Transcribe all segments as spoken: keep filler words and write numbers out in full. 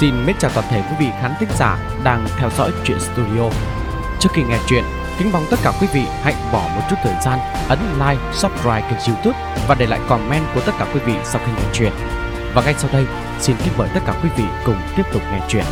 Xin mến chào toàn thể quý vị khán thính giả đang theo dõi Truyện Studio. Trước khi nghe chuyện, kính mong tất cả quý vị hãy bỏ một chút thời gian ấn like, subscribe kênh YouTube và để lại comment của tất cả quý vị sau khi nghe chuyện. Và ngay sau đây, xin kính mời tất cả quý vị cùng tiếp tục nghe chuyện.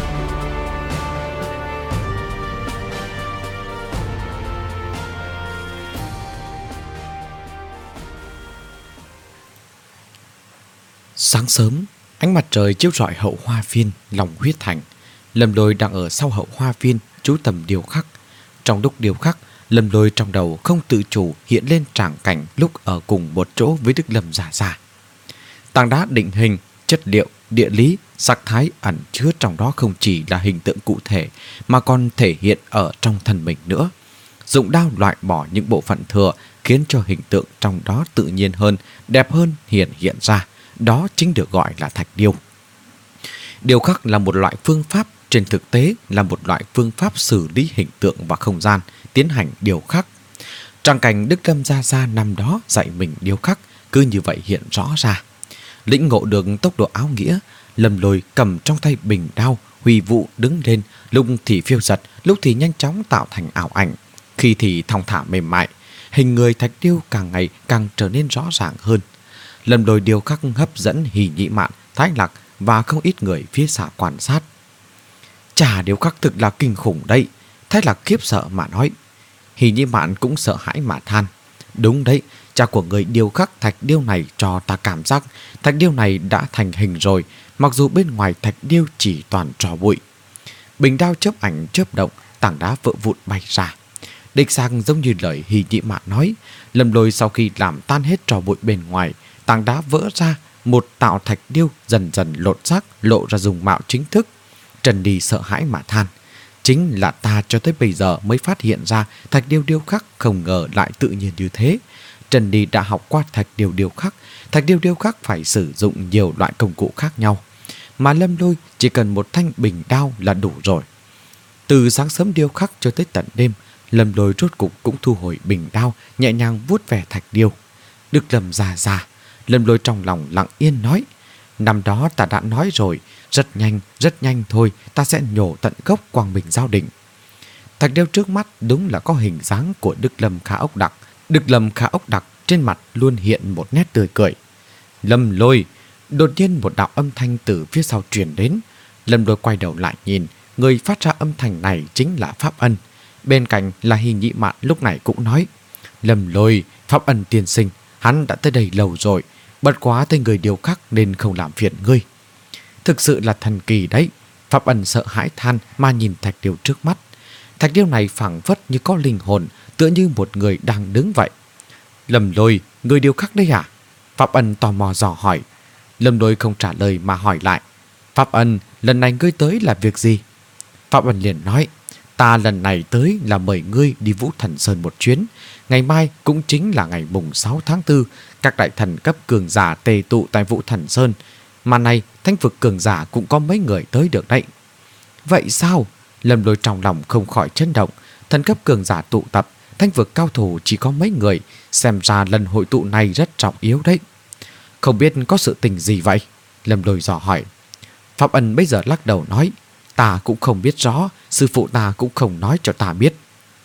Sáng sớm, ánh mặt trời chiếu rọi hậu hoa viên lòng huyết thành. Lâm Lôi đang ở sau hậu hoa viên chú tầm điêu khắc. Trong lúc điêu khắc, Lâm Lôi trong đầu không tự chủ hiện lên tràng cảnh lúc ở cùng một chỗ với Đức Lâm Gia Gia. Tảng đá định hình, chất liệu, địa lý, sắc thái ẩn chứa trong đó không chỉ là hình tượng cụ thể mà còn thể hiện ở trong thân mình nữa. Dụng đao loại bỏ những bộ phận thừa khiến cho hình tượng trong đó tự nhiên hơn, đẹp hơn hiện hiện ra. Đó chính được gọi là thạch điêu. Điêu khắc là một loại phương pháp, trên thực tế là một loại phương pháp xử lý hình tượng và không gian, tiến hành điêu khắc. Tràng cảnh Đức Lâm Gia Gia năm đó dạy mình điêu khắc cứ như vậy hiện rõ ra. Lĩnh ngộ được tốc độ áo nghĩa, Lâm Lôi cầm trong tay bình đao, huy vũ đứng lên, lúc thì phiêu giật, lúc thì nhanh chóng tạo thành ảo ảnh, khi thì thong thả mềm mại. Hình người thạch điêu càng ngày càng trở nên rõ ràng hơn. Lâm Lôi điêu khắc hấp dẫn Hỉ Nhị Mạn, Thái Lạc và không ít người phía xa quan sát. Chà, điêu khắc thực là kinh khủng đấy, Thái Lạc khiếp sợ mà nói. Hỉ Nhị Mạn cũng sợ hãi mà than. Đúng đấy, cha của người điêu khắc thạch điêu này cho ta cảm giác thạch điêu này đã thành hình rồi, mặc dù bên ngoài thạch điêu chỉ toàn tro bụi. Bình đao chớp ảnh chớp động, tảng đá vỡ vụn bay ra. Đích xác giống như lời Hỉ Nhị Mạn nói, Lâm Lôi sau khi làm tan hết tro bụi bên ngoài, tảng đá vỡ ra, một tạo thạch điêu dần dần lột xác, lộ ra dung mạo chính thức. Trần Đi sợ hãi mà than. Chính là ta cho tới bây giờ mới phát hiện ra thạch điêu điêu khắc không ngờ lại tự nhiên như thế. Trần Đi đã học qua thạch điêu điêu khắc. Thạch điêu điêu khắc phải sử dụng nhiều loại công cụ khác nhau, mà Lâm Lôi chỉ cần một thanh bình đao là đủ rồi. Từ sáng sớm điêu khắc cho tới tận đêm, Lâm Lôi rốt cục cũng thu hồi bình đao, nhẹ nhàng vuốt về thạch điêu. Đức Lâm Gia Gia, Lâm Lôi trong lòng lặng yên nói, năm đó ta đã nói rồi, rất nhanh, rất nhanh thôi, ta sẽ nhổ tận gốc Quang Minh Giao Đỉnh. Thạch điêu trước mắt đúng là có hình dáng của Đức Lâm Khả Ốc Đặc. Đức Lâm Khả Ốc Đặc trên mặt luôn hiện một nét tươi cười. Lâm Lôi, đột nhiên một đạo âm thanh từ phía sau truyền đến. Lâm Lôi quay đầu lại nhìn, người phát ra âm thanh này chính là Pháp Ân. Bên cạnh là Hỉ Nhị Mạn lúc này cũng nói, Lâm Lôi, Pháp Ân tiên sinh, hắn đã tới đây lâu rồi, bất quá tên người điêu khắc nên không làm phiền ngươi. Thực sự là thần kỳ đấy. Pháp Ân sợ hãi than mà nhìn thạch điêu trước mắt. Thạch điêu này phảng phất như có linh hồn, tựa như một người đang đứng vậy. Lâm Lôi, người điêu khắc đấy à? Pháp Ân tò mò dò hỏi. Lâm Lôi không trả lời mà hỏi lại, Pháp Ân, lần này ngươi tới là việc gì? Pháp Ân liền nói, ta lần này tới là mời ngươi đi Vũ Thần Sơn một chuyến. Ngày mai cũng chính là ngày mùng sáu tháng tư, các đại thần cấp cường giả tề tụ tại Vũ Thần Sơn. Mà này, thánh vực cường giả cũng có mấy người tới được đấy. Vậy sao? Lâm Lôi trong lòng không khỏi chấn động. Thần cấp cường giả tụ tập, thánh vực cao thủ chỉ có mấy người, xem ra lần hội tụ này rất trọng yếu đấy. Không biết có sự tình gì vậy? Lâm Lôi dò hỏi. Pháp Ân bây giờ lắc đầu nói, ta cũng không biết rõ, sư phụ ta cũng không nói cho ta biết.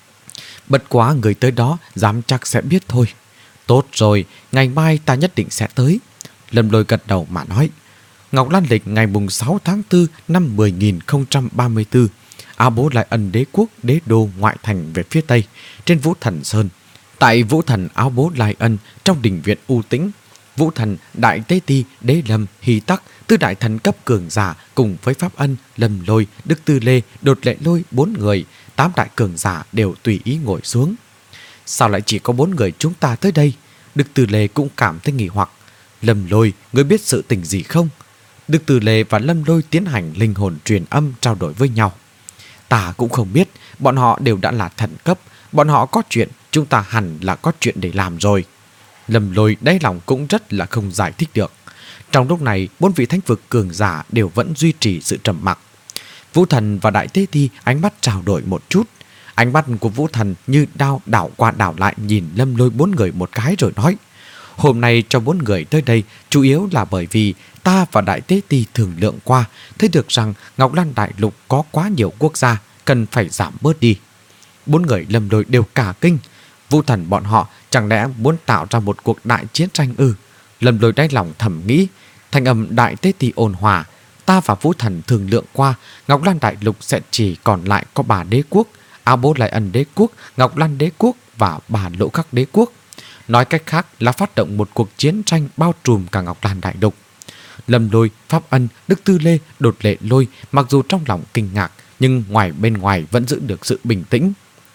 Bất quá người tới đó dám chắc sẽ biết thôi. Tốt rồi, ngày mai ta nhất định sẽ tới. Lâm Lôi gật đầu mà nói. Ngọc Lan lịch ngày mùng sáu tháng tư năm mười nghìn không trăm ba mươi tư, Áo Bố Lai Ân đế quốc đế đô ngoại thành về phía tây, trên Vũ Thần Sơn. Tại Vũ Thần Áo Bố Lai Ân, trong đình viện u tĩnh, Vũ Thần, Đại Tế Ti, Đế Lâm, Hy Tắc, tứ đại thần cấp cường giả cùng với Pháp Ân, Lâm Lôi, Đức Tư Lê, Đột Lệ Lôi bốn người, tám đại cường giả đều tùy ý ngồi xuống. Sao lại chỉ có bốn người chúng ta tới đây? Đức Tư Lê cũng cảm thấy nghi hoặc. Lâm Lôi, ngươi biết sự tình gì không? Đức Tư Lê và Lâm Lôi tiến hành linh hồn truyền âm trao đổi với nhau. Ta cũng không biết, bọn họ đều đã là thần cấp, bọn họ có chuyện, chúng ta hẳn là có chuyện để làm rồi. Lâm Lôi đáy lòng cũng rất là không giải thích được. Trong lúc này, bốn vị thánh vực cường giả đều vẫn duy trì sự trầm mặc. Vũ Thần và Đại Tế Ti ánh mắt trao đổi một chút. Ánh mắt của Vũ Thần như đao đảo qua đảo lại nhìn Lâm Lôi bốn người một cái rồi nói, Hôm nay cho bốn người tới đây chủ yếu là bởi vì ta và Đại Tế Ti thương lượng qua, thấy được rằng Ngọc Lan Đại Lục có quá nhiều quốc gia, cần phải giảm bớt đi. Bốn người Lâm Lôi đều cả kinh. Vũ Thần bọn họ chẳng lẽ muốn tạo ra một cuộc đại chiến tranh ư? Lâm Lôi đáy lòng thầm nghĩ. Thanh âm Đại Tế Ti ôn hòa. Ta và Vũ Thần thương lượng qua, Ngọc Lan Đại Lục sẽ chỉ còn lại có ba đế quốc: Áo Bố Lại Ân Đế Quốc, Ngọc Lan Đế Quốc và ba Lỗ Khắc Đế Quốc. Nói cách khác là phát động một cuộc chiến tranh bao trùm cả Ngọc Lan Đại Lục. Lâm Lôi, Pháp Ân, Đức Tư Lê, Đột Lệ Lôi mặc dù trong lòng kinh ngạc, nhưng ngoài bên ngoài vẫn giữ được sự bình tĩnh.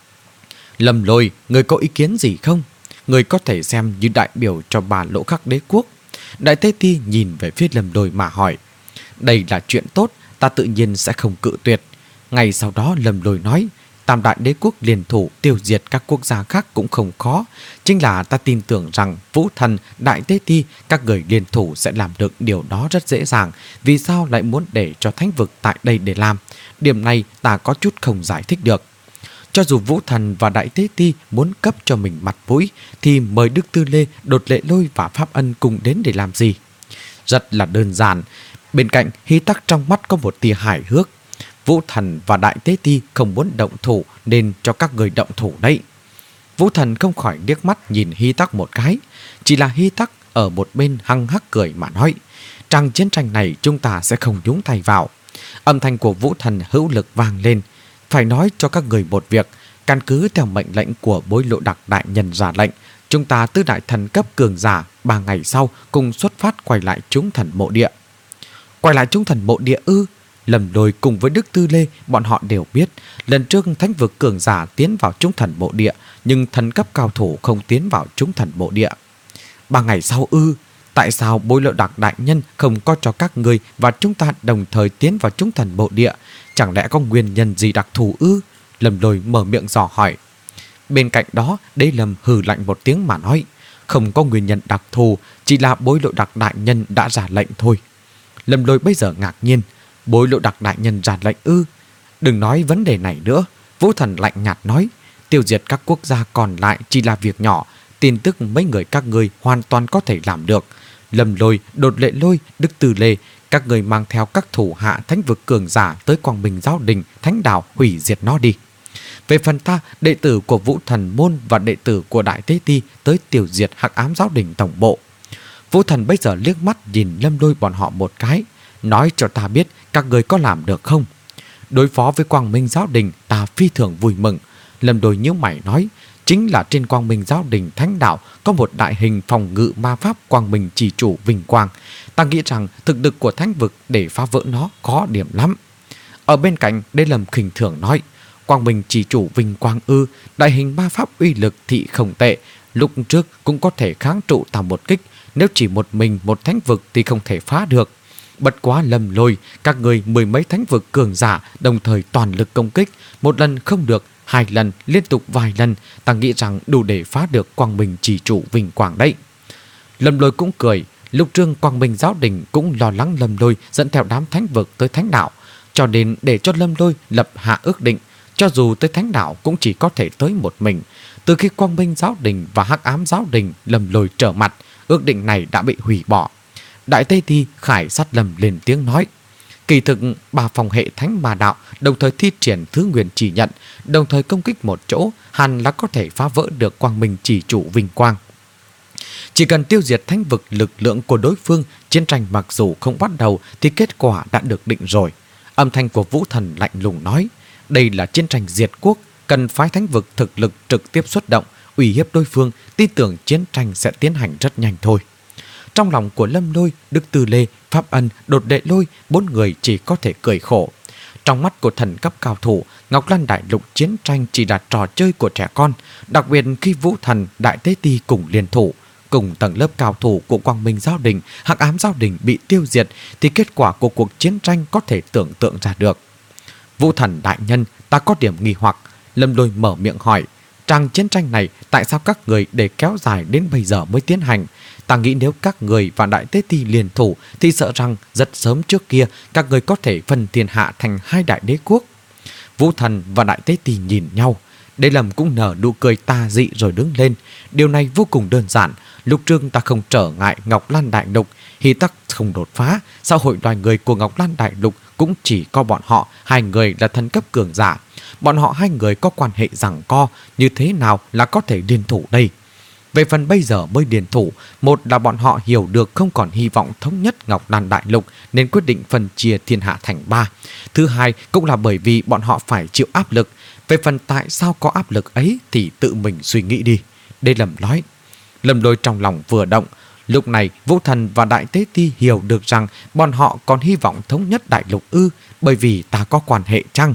Lâm Lôi, người có ý kiến gì không? Người có thể xem như đại biểu cho ba Lỗ Khắc Đế Quốc. Đại Tế Ti nhìn về phía Lâm Lôi mà hỏi. Đây là chuyện tốt, ta tự nhiên sẽ không cự tuyệt. Ngày sau đó Lâm Lôi nói, Tam Đại Đế Quốc liên thủ tiêu diệt các quốc gia khác cũng không khó. Chính là ta tin tưởng rằng Vũ Thần, Đại Tế Ti, các người liên thủ sẽ làm được điều đó rất dễ dàng. Vì sao lại muốn để cho thánh vực tại đây để làm? Điểm này ta có chút không giải thích được. Cho dù Vũ Thần và Đại Tế Ti muốn cấp cho mình mặt mũi, thì mời Đức Tư Lê, Đột Lệ Lôi và Pháp Ân cùng đến để làm gì? Rất là đơn giản. Bên cạnh, Hy Tắc trong mắt có một tia hài hước. Vũ Thần và Đại Tế Ti không muốn động thủ nên cho các người động thủ đấy. Vũ Thần không khỏi liếc mắt nhìn Hy Tắc một cái. Chỉ là Hy Tắc ở một bên hăng hắc cười mà nói, trong chiến tranh này chúng ta sẽ không nhúng tay vào. Âm thanh của Vũ Thần hữu lực vang lên. Phải nói cho các người một việc, căn cứ theo mệnh lệnh của Bối Lộ Đặc đại nhân ra lệnh, chúng ta tứ đại thần cấp cường giả ba ngày sau cùng xuất phát quay lại chúng thần mộ địa. Quay lại chúng thần mộ địa ư? Lâm Lôi cùng với Đức Tư Lê bọn họ đều biết, lần trước thánh vực cường giả tiến vào chúng thần mộ địa, nhưng thần cấp cao thủ không tiến vào chúng thần mộ địa. Ba ngày sau ư? Tại sao Bối Lộ Đặc đại nhân không có cho các người và chúng ta đồng thời tiến vào chúng thần mộ địa? Chẳng lẽ có nguyên nhân gì đặc thù ư? Lâm Lôi mở miệng dò hỏi. Bên cạnh đó, Đế Lâm hừ lạnh một tiếng mà nói, không có nguyên nhân đặc thù, chỉ là Bối Lộ Đặc đại nhân đã ra lệnh thôi. Lâm Lôi bây giờ ngạc nhiên. Bối Lộ Đặc đại nhân ra lệnh ư? Đừng nói vấn đề này nữa. Vũ Thần lạnh nhạt nói, tiêu diệt các quốc gia còn lại chỉ là việc nhỏ, tin tức mấy người các ngươi hoàn toàn có thể làm được. Lâm Lôi, Đột Lệ Lôi, Đức Tư Lê, các người mang theo các thủ hạ thánh vực cường giả tới Quang Minh Giáo Đình, Thánh Đạo hủy diệt nó đi. Về phần ta, đệ tử của Vũ Thần Môn và đệ tử của Đại Tế Ti tới tiêu diệt Hắc Ám Giáo Đình tổng bộ. Vũ Thần bây giờ liếc mắt nhìn Lâm Lôi bọn họ một cái, nói cho ta biết các người có làm được không? Đối phó với Quang Minh Giáo Đình, ta phi thường vui mừng. Lâm Lôi nhíu mày nói, chính là trên Quang Minh Giáo Đình Thánh Đạo có một đại hình phòng ngự ma pháp Quang Minh Chỉ Chủ Vinh Quang. Ta nghĩ rằng thực lực của thánh vực để phá vỡ nó có điểm lắm. Ở bên cạnh, Đế Lâm khinh thường nói, Quang Minh Chỉ Chủ Vinh Quang ư? Đại hình ma pháp uy lực thị không tệ, lúc trước cũng có thể kháng trụ ta một kích. Nếu chỉ một mình một thánh vực thì không thể phá được. Bất quá Lâm Lôi, các người mười mấy thánh vực cường giả đồng thời toàn lực công kích, một lần không được, hai lần, liên tục vài lần, ta nghĩ rằng đủ để phá được Quang Minh Chỉ Chủ Vinh Quang đấy. Lâm Lôi cũng cười. Lúc trương Quang Minh Giáo Đình cũng lo lắng Lâm Lôi dẫn theo đám thánh vực tới Thánh Đạo, cho nên để cho Lâm Lôi lập hạ ước định, cho dù tới Thánh Đạo cũng chỉ có thể tới một mình. Từ khi Quang Minh Giáo Đình và Hắc Ám Giáo Đình Lâm Lôi trở mặt, ước định này đã bị hủy bỏ. Đại Tây Ti khải sát Lâm lên tiếng nói, kỳ thực ba phòng hệ thánh ma đạo đồng thời thi triển thứ nguyên chỉ nhận, đồng thời công kích một chỗ, hẳn là có thể phá vỡ được Quang Minh Chỉ Chủ Vinh Quang. Chỉ cần tiêu diệt thánh vực lực lượng của đối phương, chiến tranh mặc dù không bắt đầu thì kết quả đã được định rồi. Âm thanh của Vũ Thần lạnh lùng nói, đây là chiến tranh diệt quốc, cần phái thánh vực thực lực trực tiếp xuất động, uy hiếp đối phương, tin tưởng chiến tranh sẽ tiến hành rất nhanh thôi. Trong lòng của Lâm Lôi, Đức Tư Lê, Pháp Ân, Đột Đệ Lôi, bốn người chỉ có thể cười khổ. Trong mắt của thần cấp cao thủ, Ngọc Lan Đại Lục chiến tranh chỉ là trò chơi của trẻ con, đặc biệt khi Vũ Thần, Đại Tế Ti cùng liên thủ, cùng tầng lớp cao thủ của Quang Minh Giáo Đình, Hắc Ám Giáo Đình bị tiêu diệt, thì kết quả của cuộc chiến tranh có thể tưởng tượng ra được. Vũ Thần đại nhân, ta có điểm nghi hoặc. Lâm Lôi mở miệng hỏi, tràng chiến tranh này tại sao các người để kéo dài đến bây giờ mới tiến hành? Ta nghĩ nếu các người và Đại Tế Ti liên thủ thì sợ rằng rất sớm trước kia các người có thể phân thiên hạ thành hai đại đế quốc. Vũ Thần và Đại Tế Ti nhìn nhau. Đế Lâm cũng nở nụ cười tà dị rồi đứng lên. Điều này vô cùng đơn giản. Lúc trước ta không trở ngại Ngọc Lan Đại Lục, Hy Tắc không đột phá, xã hội loài người của Ngọc Lan Đại Lục cũng chỉ có bọn họ hai người là thần cấp cường giả. Bọn họ hai người có quan hệ giằng co, như thế nào là có thể liên thủ đây? Về phần bây giờ mới liên thủ, một là bọn họ hiểu được không còn hy vọng thống nhất Ngọc Lan Đại Lục nên quyết định phân chia thiên hạ thành ba. Thứ hai cũng là bởi vì bọn họ phải chịu áp lực. Về phần tại sao có áp lực ấy thì tự mình suy nghĩ đi. Đế Lâm nói. Lâm Lôi trong lòng vừa động. Lúc này Vũ Thần và Đại Tế Ti hiểu được rằng bọn họ còn hy vọng thống nhất Đại Lục ư, bởi vì ta có quan hệ chăng?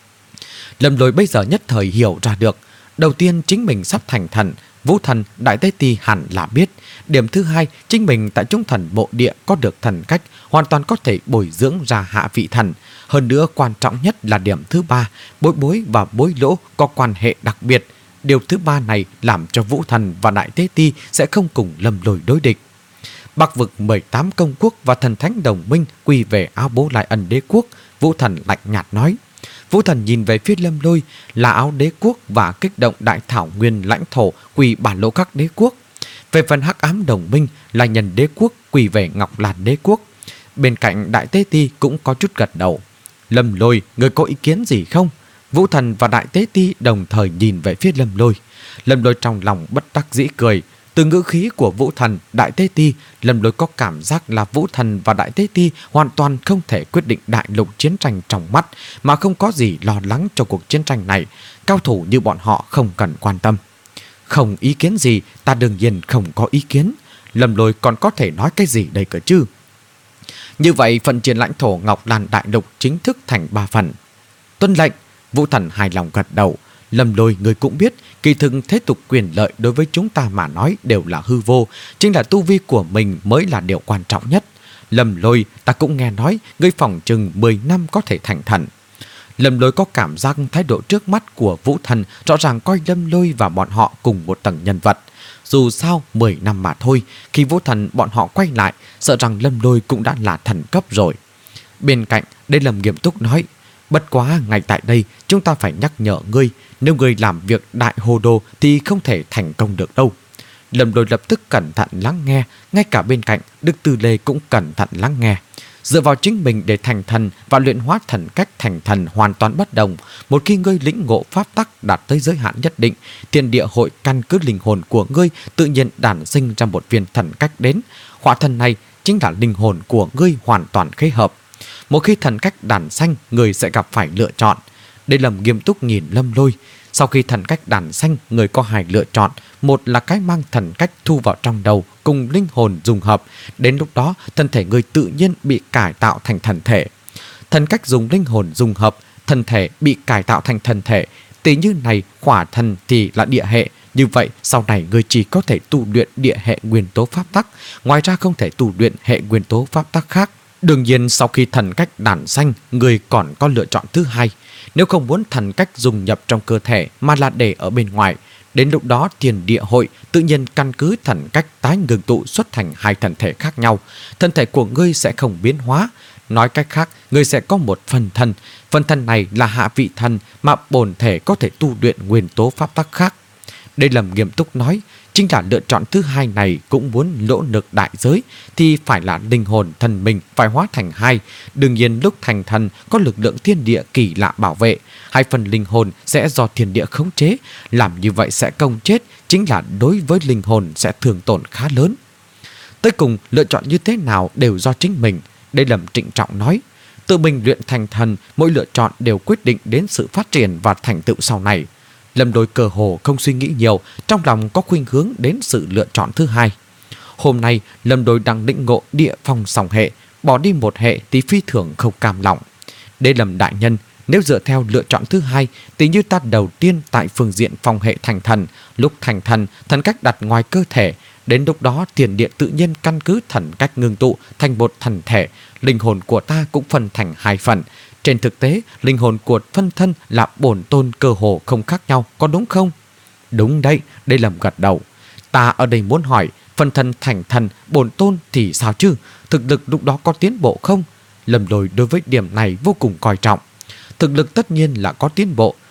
Lâm Lôi bây giờ nhất thời hiểu ra được. Đầu tiên chính mình sắp thành thần, Vũ Thần, Đại Tế Ti hẳn là biết. Điểm thứ hai, chính mình tại Trung Thần Bộ Địa có được thần cách, hoàn toàn có thể bồi dưỡng ra hạ vị thần. Hơn nữa quan trọng nhất là điểm thứ ba, Bối Bối và Bối Lỗ có quan hệ đặc biệt. Điều thứ ba này làm cho Vũ Thần và Đại Tế Ti sẽ không cùng Lâm Lôi đối địch. Bắc vực mười tám công quốc và thần thánh đồng minh quy về Áo Bố Lại Ân Đế quốc, Vũ Thần lạnh nhạt nói. Vũ Thần nhìn về phía Lâm Lôi là Áo Đế quốc và kích động Đại Thảo Nguyên lãnh thổ quỳ bản lỗ các đế quốc. Về phần Hắc Ám đồng minh là Nhân Đế quốc quỳ về Ngọc Lan Đế quốc. Bên cạnh Đại Tế Ti cũng có chút gật đầu. Lâm Lôi, người có ý kiến gì không? Vũ Thần và Đại Tế Ti đồng thời nhìn về phía Lâm Lôi. Lâm Lôi trong lòng bất đắc dĩ cười. Từ ngữ khí của Vũ Thần, Đại Tế Ti, Lâm Lôi có cảm giác là Vũ Thần và Đại Tế Ti hoàn toàn không thể quyết định đại lục chiến tranh trong mắt, mà không có gì lo lắng cho cuộc chiến tranh này. Cao thủ như bọn họ không cần quan tâm. Không ý kiến gì, ta đương nhiên không có ý kiến. Lâm Lôi còn có thể nói cái gì đây cơ chứ? Như vậy, phần chia lãnh thổ Ngọc Lan Đại Lục chính thức thành ba phần. Tuân lệnh. Vũ Thần hài lòng gật đầu. Lâm Lôi, người cũng biết, kỳ thực thế tục quyền lợi đối với chúng ta mà nói đều là hư vô, chính là tu vi của mình mới là điều quan trọng nhất. Lâm Lôi, ta cũng nghe nói, ngươi phòng chừng mười năm có thể thành thần. Lâm Lôi có cảm giác thái độ trước mắt của Vũ Thần rõ ràng coi Lâm Lôi và bọn họ cùng một tầng nhân vật. Dù sao mười năm mà thôi, khi Vũ Thần bọn họ quay lại, sợ rằng Lâm Lôi cũng đã là thần cấp rồi. Bên cạnh, đây Lâm nghiêm túc nói, bất quá ngay tại đây chúng ta phải nhắc nhở ngươi, nếu ngươi làm việc đại hồ đồ thì không thể thành công được đâu. Lâm Lôi lập tức cẩn thận lắng nghe, ngay cả bên cạnh Đức Tư Lê cũng cẩn thận lắng nghe. Dựa vào chính mình để thành thần và luyện hóa thần cách thành thần hoàn toàn bất đồng. Một khi ngươi lĩnh ngộ pháp tắc đạt tới giới hạn nhất định, thiên địa hội căn cứ linh hồn của ngươi tự nhiên đản sinh ra một viên thần cách đến. Hỏa thần này chính là linh hồn của ngươi hoàn toàn khế hợp. Một khi thần cách đản sanh, người sẽ gặp phải lựa chọn. Đây là nghiêm túc nhìn Lâm Lôi. Sau khi thần cách đản sanh, người có hai lựa chọn. Một là cái mang thần cách thu vào trong đầu cùng linh hồn dùng hợp. Đến lúc đó, thân thể người tự nhiên bị cải tạo thành thần thể. Thần cách dùng linh hồn dùng hợp, thân thể bị cải tạo thành thần thể. Tỷ như này, hỏa thần thì là địa hệ. Như vậy, sau này người chỉ có thể tu luyện địa hệ nguyên tố pháp tắc. Ngoài ra không thể tu luyện hệ nguyên tố pháp tắc khác. Đương nhiên sau khi thần cách đản sanh, người còn có lựa chọn thứ hai. Nếu không muốn thần cách dùng nhập trong cơ thể mà là để ở bên ngoài, đến lúc đó thiên địa hội tự nhiên căn cứ thần cách tái ngừng tụ xuất thành hai thần thể khác nhau. Thân thể của ngươi sẽ không biến hóa. Nói cách khác, ngươi sẽ có một phần thân. Phần thân này là hạ vị thần mà bổn thể có thể tu luyện nguyên tố pháp tắc khác. Đây là nghiêm túc nói, chính là lựa chọn thứ hai này cũng muốn lỗ lực đại giới thì phải là linh hồn thần mình phải hóa thành hai. Đương nhiên lúc thành thần có lực lượng thiên địa kỳ lạ bảo vệ, hai phần linh hồn sẽ do thiên địa khống chế, làm như vậy sẽ công chết, chính là đối với linh hồn sẽ thương tổn khá lớn. Tới cùng lựa chọn như thế nào đều do chính mình. Đây là trịnh trọng nói, tự mình luyện thành thần, mỗi lựa chọn đều quyết định đến sự phát triển và thành tựu sau này. Lâm Lôi cơ hồ không suy nghĩ nhiều, trong lòng có khuynh hướng đến sự lựa chọn thứ hai. Hôm nay Lâm Lôi đang định ngộ địa phong song hệ, bỏ đi một hệ thì phi thường không cam lòng. Đây Lâm đại nhân, nếu dựa theo lựa chọn thứ hai thì như ta đầu tiên tại phương diện phong hệ thành thần, lúc thành thần, thần cách đặt ngoài cơ thể, đến lúc đó thiên địa tự nhiên căn cứ thần cách ngưng tụ thành một thần thể, linh hồn của ta cũng phân thành hai phần. Trên thực tế, linh hồn của phân thân là bổn tôn cơ hồ không khác nhau, có đúng không? Đúng đấy, đây là gật đầu. Ta ở đây muốn hỏi, phân thân thành thần, bổn tôn thì sao chứ? Thực lực lúc đó có tiến bộ không? Lâm Lôi đối với điểm này vô cùng coi trọng. Thực lực tất nhiên là có tiến bộ,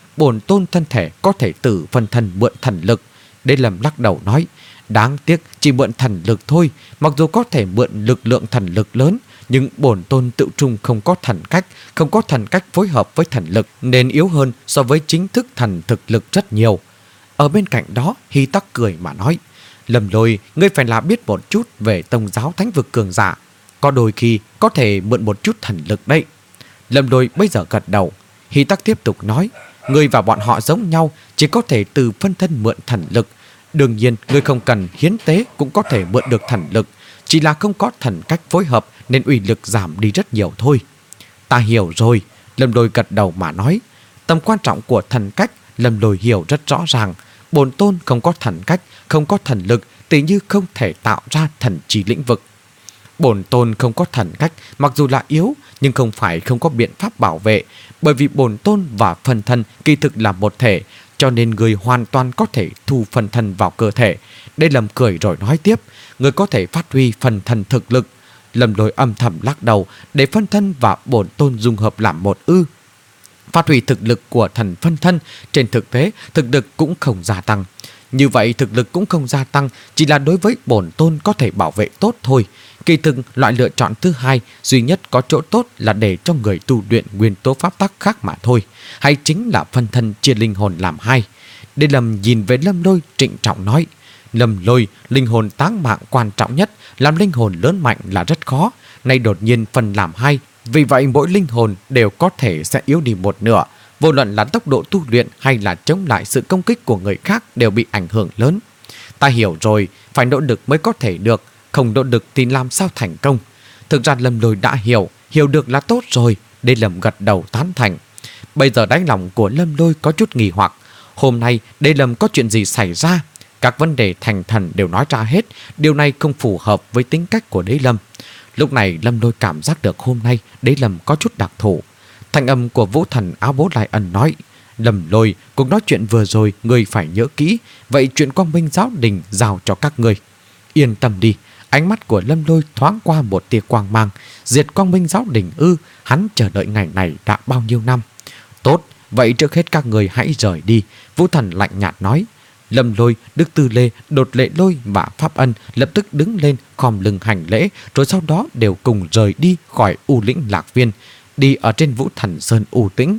bổn tôn thân thể có thể tự phân thân mượn thần lực. Đế Lâm lắc đầu nói, đáng tiếc chỉ mượn thần lực thôi. Mặc dù có thể mượn lực lượng thần lực lớn, nhưng bổn tôn tự trung không có thần cách, không có thần cách phối hợp với thần lực, nên yếu hơn so với chính thức thần thực lực rất nhiều. Ở bên cạnh đó, Hy Tắc cười mà nói, Lâm Lôi, ngươi phải là biết một chút về tông giáo thánh vực cường giả, có đôi khi có thể mượn một chút thần lực đấy. Lâm Lôi bây giờ gật đầu. Hy Tắc tiếp tục nói, ngươi và bọn họ giống nhau, chỉ có thể từ phân thân mượn thần lực. Đương nhiên, ngươi không cần hiến tế cũng có thể mượn được thần lực, chỉ là không có thần cách phối hợp nên uy lực giảm đi rất nhiều thôi. Ta hiểu rồi. Lâm Lôi gật đầu mà nói, tầm quan trọng của thần cách Lâm Lôi hiểu rất rõ ràng. Bổn tôn không có thần cách, không có thần lực, tỉ như không thể tạo ra thần chỉ lĩnh vực. Bổn tôn không có thần cách, mặc dù là yếu, nhưng không phải không có biện pháp bảo vệ, bởi vì bổn tôn và phần thân kỳ thực là một thể, cho nên người hoàn toàn có thể thu phần thân vào cơ thể. Đây Lâm cười rồi nói tiếp, người có thể phát huy phần thân thực lực. Lâm Lôi âm thầm lắc đầu, để phân thân và bổn tôn dung hợp làm một ư? Phát huy thực lực của thần phân thân, trên thực tế thực lực cũng không gia tăng. Như vậy thực lực cũng không gia tăng, chỉ là đối với bổn tôn có thể bảo vệ tốt thôi. Kỳ thực loại lựa chọn thứ hai duy nhất có chỗ tốt là để cho người tu luyện nguyên tố pháp tắc khác mà thôi, hay chính là phân thân chia linh hồn làm hai. Đế Lâm nhìn về Lâm Lôi trịnh trọng nói, Lâm Lôi, linh hồn táng mạng quan trọng nhất, làm linh hồn lớn mạnh là rất khó, nay đột nhiên phân làm hai, vì vậy mỗi linh hồn đều có thể sẽ yếu đi một nửa. Vô luận là tốc độ tu luyện hay là chống lại sự công kích của người khác đều bị ảnh hưởng lớn. Ta hiểu rồi, phải nỗ lực mới có thể được, không nỗ lực thì làm sao thành công. Thực ra Lâm Lôi đã hiểu, hiểu được là tốt rồi. Đế Lâm gật đầu tán thành. Bây giờ đáy lòng của Lâm Lôi có chút nghi hoặc, hôm nay Đế Lâm có chuyện gì xảy ra? Các vấn đề thành thần đều nói ra hết, điều này không phù hợp với tính cách của Đế Lâm. Lúc này Lâm Lôi cảm giác được hôm nay Đế Lâm có chút đặc thù. Thanh âm của Vũ Thần áo bố lại ẩn nói, Lâm Lôi, cuộc nói chuyện vừa rồi ngươi phải nhớ kỹ, vậy chuyện Quang Minh giáo đình giao cho các ngươi. Yên tâm đi. Ánh mắt của Lâm Lôi thoáng qua một tia quang mang. Diệt Quang Minh giáo đình ư? Hắn chờ đợi ngày này đã bao nhiêu năm. Tốt, vậy trước hết các người hãy rời đi. Vũ Thần lạnh nhạt nói. Lâm Lôi, Đức Tư Lê, Đột Lệ Lôi và Pháp Ân lập tức đứng lên khom lưng hành lễ, rồi sau đó đều cùng rời đi khỏi U Lĩnh Lạc Viên, đi ở trên Vũ Thần Sơn u tĩnh.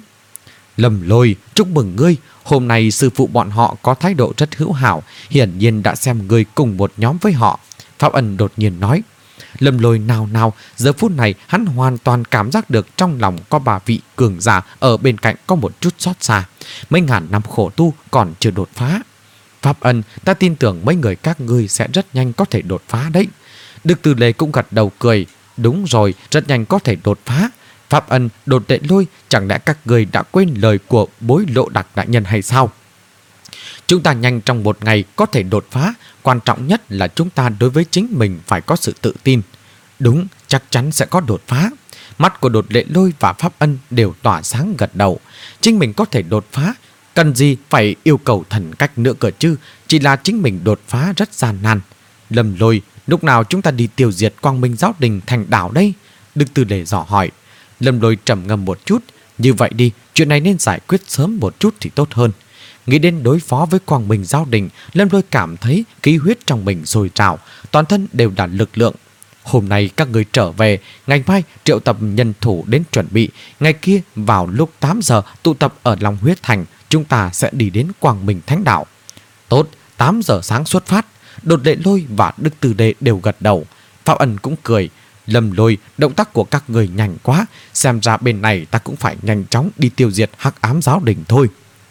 Lâm Lôi, chúc mừng ngươi, hôm nay sư phụ bọn họ có thái độ rất hữu hảo, hiển nhiên đã xem ngươi cùng một nhóm với họ. Pháp Ân đột nhiên nói. Lâm Lôi nào nào, giờ phút này hắn hoàn toàn cảm giác được trong lòng có bà vị cường giả ở bên cạnh có một chút xót xa. Mấy ngàn năm khổ tu còn chưa đột phá. Pháp Ân, ta tin tưởng mấy người các ngươi sẽ rất nhanh có thể đột phá đấy. Đức Tư Lê cũng gật đầu cười. Đúng rồi, rất nhanh có thể đột phá. Pháp Ân, Đột Lệ Lôi, chẳng lẽ các ngươi đã quên lời của Bối Lộ Đặc đại nhân hay sao? Chúng ta nhanh trong một ngày có thể đột phá, quan trọng nhất là chúng ta đối với chính mình phải có sự tự tin. Đúng, chắc chắn sẽ có đột phá. Mắt của Đột Lệ Lôi và Pháp Ân đều tỏa sáng gật đầu. Chính mình có thể đột phá, cần gì phải yêu cầu thần cách nữa cơ chứ, chỉ là chính mình đột phá rất gian nan. Lâm Lôi, lúc nào chúng ta đi tiêu diệt Quang Minh giáo đình thành đảo đây? Đức Tư Lê dò hỏi. Lâm Lôi trầm ngâm một chút. Như vậy đi, chuyện này nên giải quyết sớm một chút thì tốt hơn. Nghĩ đến đối phó với Quang Minh giáo đình, Lâm Lôi cảm thấy khí huyết trong mình sôi trào, toàn thân đều là lực lượng. Hôm nay các người trở về, ngày mai triệu tập nhân thủ đến chuẩn bị, ngày kia vào lúc tám giờ tụ tập ở Long Huyết Thành, chúng ta sẽ đi đến Quang Minh Thánh Đạo. Tốt, tám giờ sáng xuất phát. Đột Lệ Lôi và Đức Tư Lê đều gật đầu. Pháp Ân cũng cười. Lâm Lôi, động tác của các người nhanh quá, xem ra bên này ta cũng phải nhanh chóng đi tiêu diệt Hắc Ám giáo đình thôi.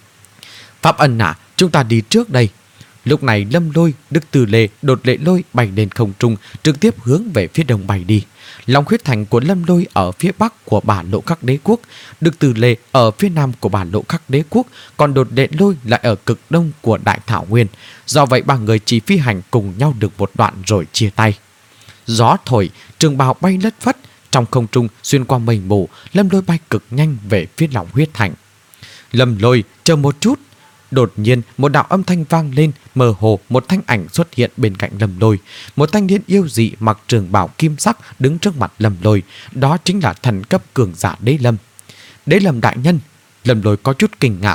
Pháp Ân à, chúng ta đi trước đây. Lúc này Lâm Lôi, Đức Tư Lê, Đột Lệ Lôi bay lên không trung, trực tiếp hướng về phía đông bay đi. Long Huyết Thành của Lâm Lôi ở phía bắc của Bản Lộ Khắc Đế Quốc, Đức Tư Lê ở phía nam của Bản Lộ Khắc Đế Quốc, còn Đột Lệ Lôi lại ở cực đông của Đại Thảo Nguyên. Do vậy ba người chỉ phi hành cùng nhau được một đoạn rồi chia tay. Gió thổi, trường bào bay lất phất, trong không trung xuyên qua mây mù, Lâm Lôi bay cực nhanh về phía Long Huyết Thành. Lâm Lôi, chờ một chút. Đột nhiên một đạo âm thanh vang lên, mơ hồ một thanh ảnh xuất hiện bên cạnh Lâm Lôi. Một thanh niên yêu dị mặc trường bào kim sắc đứng trước mặt Lâm Lôi, đó chính là thần cấp cường giả Đế Lâm. Đế Lâm đại nhân. Lâm Lôi có chút kinh ngạc.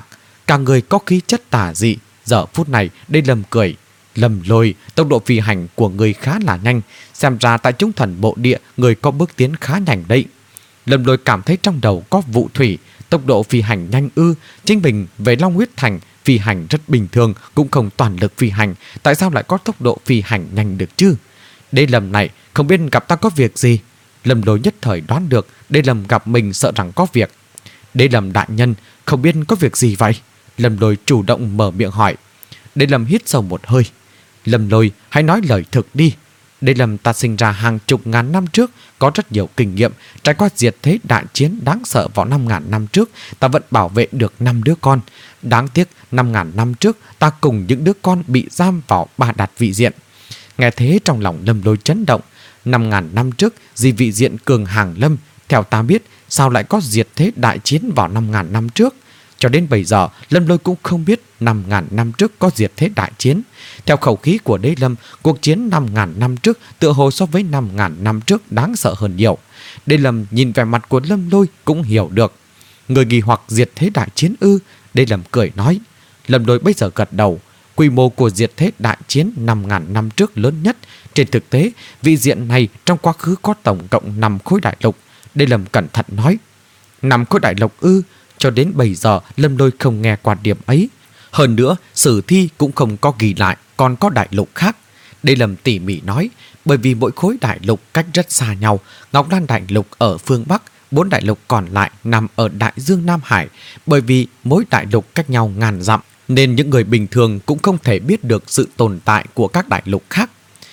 cả người có khí chất tà dị. Giờ phút này Đế Lâm cười. Lâm Lôi, tốc độ phi hành của người khá là nhanh, xem ra tại Chúng Thần Bộ Địa người có bước tiến khá nhanh đấy. Lâm Lôi cảm thấy trong đầu có vụ thủy, tốc độ phi hành nhanh ư? Chính mình về Long Huyết Thành phi hành rất bình thường, cũng không toàn lực phi hành, tại sao lại có tốc độ phi hành nhanh được chứ? Đế Lâm này không biết gặp ta có việc gì? Lâm Lôi nhất thời đoán được Đế Lâm gặp mình sợ rằng có việc. Đế Lâm đại nhân, không biết có việc gì vậy? Lâm Lôi chủ động mở miệng hỏi. Đế Lâm hít sâu một hơi. Lâm Lôi, hãy nói lời thực đi. Đế Lâm ta sinh ra hàng chục ngàn năm trước, có rất nhiều kinh nghiệm, trải qua diệt thế đại chiến đáng sợ vào năm ngàn năm trước, ta vẫn bảo vệ được năm đứa con. Đáng tiếc năm ngàn năm trước ta cùng những đứa con bị giam vào Ba Đạt vị diện. Nghe thế trong lòng Lâm Lôi chấn động. Năm ngàn năm trước di vị diện cường hàng lâm, theo ta biết sao lại có diệt thế đại chiến vào năm ngàn năm trước. Cho đến bây giờ Lâm Lôi cũng không biết năm ngàn năm trước có diệt thế đại chiến. Theo khẩu khí của Đế Lâm, cuộc chiến năm ngàn năm trước tựa hồ so với năm ngàn năm trước đáng sợ hơn nhiều. Đế Lâm nhìn vẻ mặt của Lâm Lôi cũng hiểu được. Người nghi hoặc diệt thế đại chiến ư? Đế Lâm cười nói. Lâm Lôi bây giờ gật đầu. Quy mô của diệt thế đại chiến năm ngàn năm trước lớn nhất. Trên thực tế, vị diện này trong quá khứ có tổng cộng năm khối đại lục. Đế Lâm cẩn thận nói. năm khối đại lục ư? Cho đến bây giờ Lâm Lôi không nghe qua điểm ấy. Hơn nữa sử thi cũng không có ghi lại còn có đại lục khác. Đế Lâm tỉ mỉ nói. Bởi vì mỗi khối đại lục cách rất xa nhau. Ngọc Đan đại lục ở phương Bắc, bốn đại lục còn lại nằm ở đại dương Nam Hải. Bởi vì mỗi đại lục cách nhau ngàn dặm, nên những người bình thường cũng không thể biết được sự tồn tại của các đại lục khác.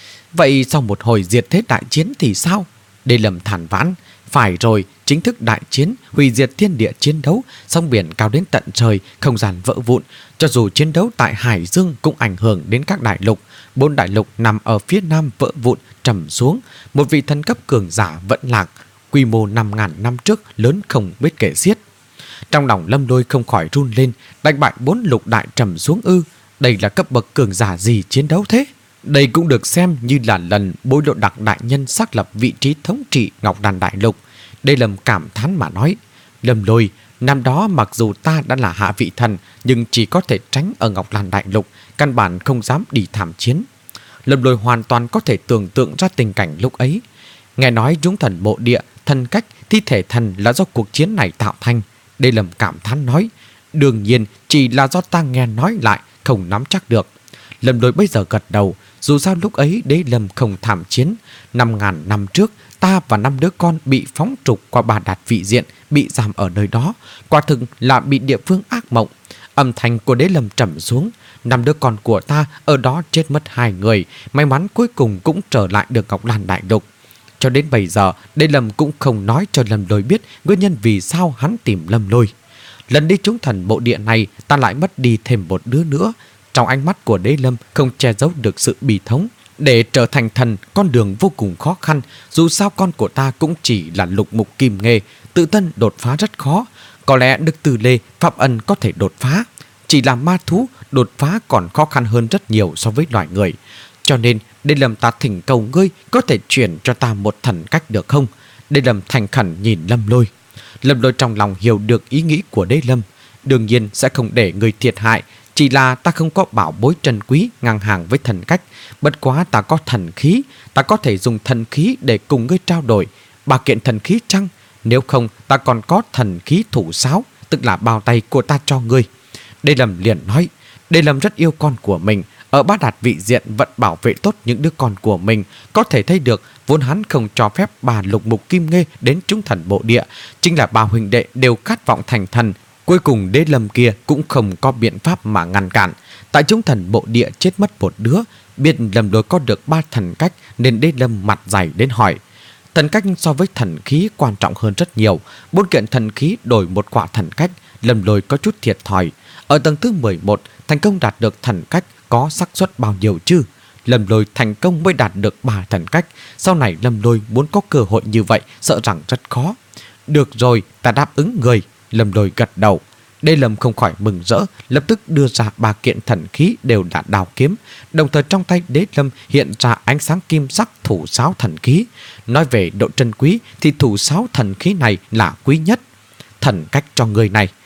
Vậy sau một hồi diệt thế đại chiến thì sao? Đế Lâm thản vãn. Phải rồi, chính thức đại chiến, hủy diệt thiên địa chiến đấu, sông biển cao đến tận trời, không gian vỡ vụn. Cho dù chiến đấu tại Hải Dương cũng ảnh hưởng đến các đại lục. Bốn đại lục nằm ở phía nam vỡ vụn, trầm xuống. Một vị thần cấp cường giả vẫn lạc. Quy mô năm ngàn năm trước lớn không biết kể xiết. Trong lòng Lâm Lôi không khỏi run lên. Đánh bại bốn lục đại trầm xuống ư? Đây là cấp bậc cường giả gì chiến đấu thế? Đây cũng được xem như là lần Bối Lộ Đặc đại nhân xác lập vị trí thống trị Ngọc Đan đại lục. Đế Lâm cảm thán mà nói. Lâm Lôi, năm đó mặc dù ta đã là hạ vị thần, nhưng chỉ có thể tránh ở Ngọc Đan đại lục, căn bản không dám đi tham chiến. Lâm Lôi hoàn toàn có thể tưởng tượng ra tình cảnh lúc ấy. Nghe nói Chúng Thần Bộ Địa, thân cách, thi thể thần là do cuộc chiến này tạo thành. Đế Lâm cảm thán nói. Đương nhiên chỉ là do ta nghe nói lại, không nắm chắc được. Lâm Lôi bây giờ gật đầu. Dù sao lúc ấy Đế Lâm không tham chiến. Năm ngàn năm trước ta và năm đứa con bị phóng trục qua Ba Đạt vị diện, bị giam ở nơi đó. Quả thực là bị địa phương ác mộng. Âm thanh của Đế Lâm trầm xuống. Năm đứa con của ta ở đó chết mất hai người. May mắn cuối cùng cũng trở lại được Ngọc Đan đại lục. Cho đến bây giờ Đế Lâm cũng không nói cho Lâm Lôi biết nguyên nhân vì sao hắn tìm Lâm Lôi. Lần đi Chúng Thần Bộ Địa này ta lại mất đi thêm một đứa nữa. Trong ánh mắt của Đế Lâm không che giấu được sự bi thống. Để trở thành thần, con đường vô cùng khó khăn. Dù sao con của ta cũng chỉ là lục mục kim nghê, tự thân đột phá rất khó. Có lẽ Đức Từ Lê, Pháp Ân có thể đột phá. Chỉ là ma thú, đột phá còn khó khăn hơn rất nhiều so với loài người. Cho nên Đế Lâm ta thỉnh cầu ngươi có thể chuyển cho ta một thần cách được không? Đế Lâm thành khẩn nhìn Lâm Lôi. Lâm Lôi trong lòng hiểu được ý nghĩ của Đế Lâm. Đương nhiên sẽ không để người thiệt hại. Chỉ là ta không có bảo bối trân quý ngang hàng với thần cách. Bất quá ta có thần khí. Ta có thể dùng thần khí để cùng ngươi trao đổi. Ba kiện thần khí chăng? Nếu không ta còn có thần khí thủ sáo, tức là bao tay của ta cho ngươi. Đế Lâm liền nói. Đế Lâm rất yêu con của mình. Ở Bát Đạt vị diện vẫn bảo vệ tốt những đứa con của mình. Có thể thấy được vốn hắn không cho phép bà lục mục kim nghê đến Chúng Thần Bộ Địa. Chính là ba huynh đệ đều khát vọng thành thần. Cuối cùng Đế Lâm kia cũng không có biện pháp mà ngăn cản. Tại Chúng Thần Bộ Địa chết mất một đứa. Biết Lâm Lôi có được ba thần cách nên Đế Lâm mặt dày đến hỏi. Thần cách so với thần khí quan trọng hơn rất nhiều. Bốn kiện thần khí đổi một quả thần cách. Lâm Lôi có chút thiệt thòi. Ở tầng thứ mười một thành công đạt được thần cách có xác suất bao nhiêu chứ? Lâm Lôi thành công mới đạt được ba thần cách. Sau này Lâm Lôi muốn có cơ hội như vậy sợ rằng rất khó. Được rồi, ta đáp ứng người. Lâm Lôi gật đầu. Đế Lâm không khỏi mừng rỡ, lập tức đưa ra ba kiện thần khí đều là đao kiếm. Đồng thời trong tay Đế Lâm hiện ra ánh sáng kim sắc thủ sáo thần khí. Nói về độ trân quý thì thủ sáo thần khí này là quý nhất. Thần cách cho người này.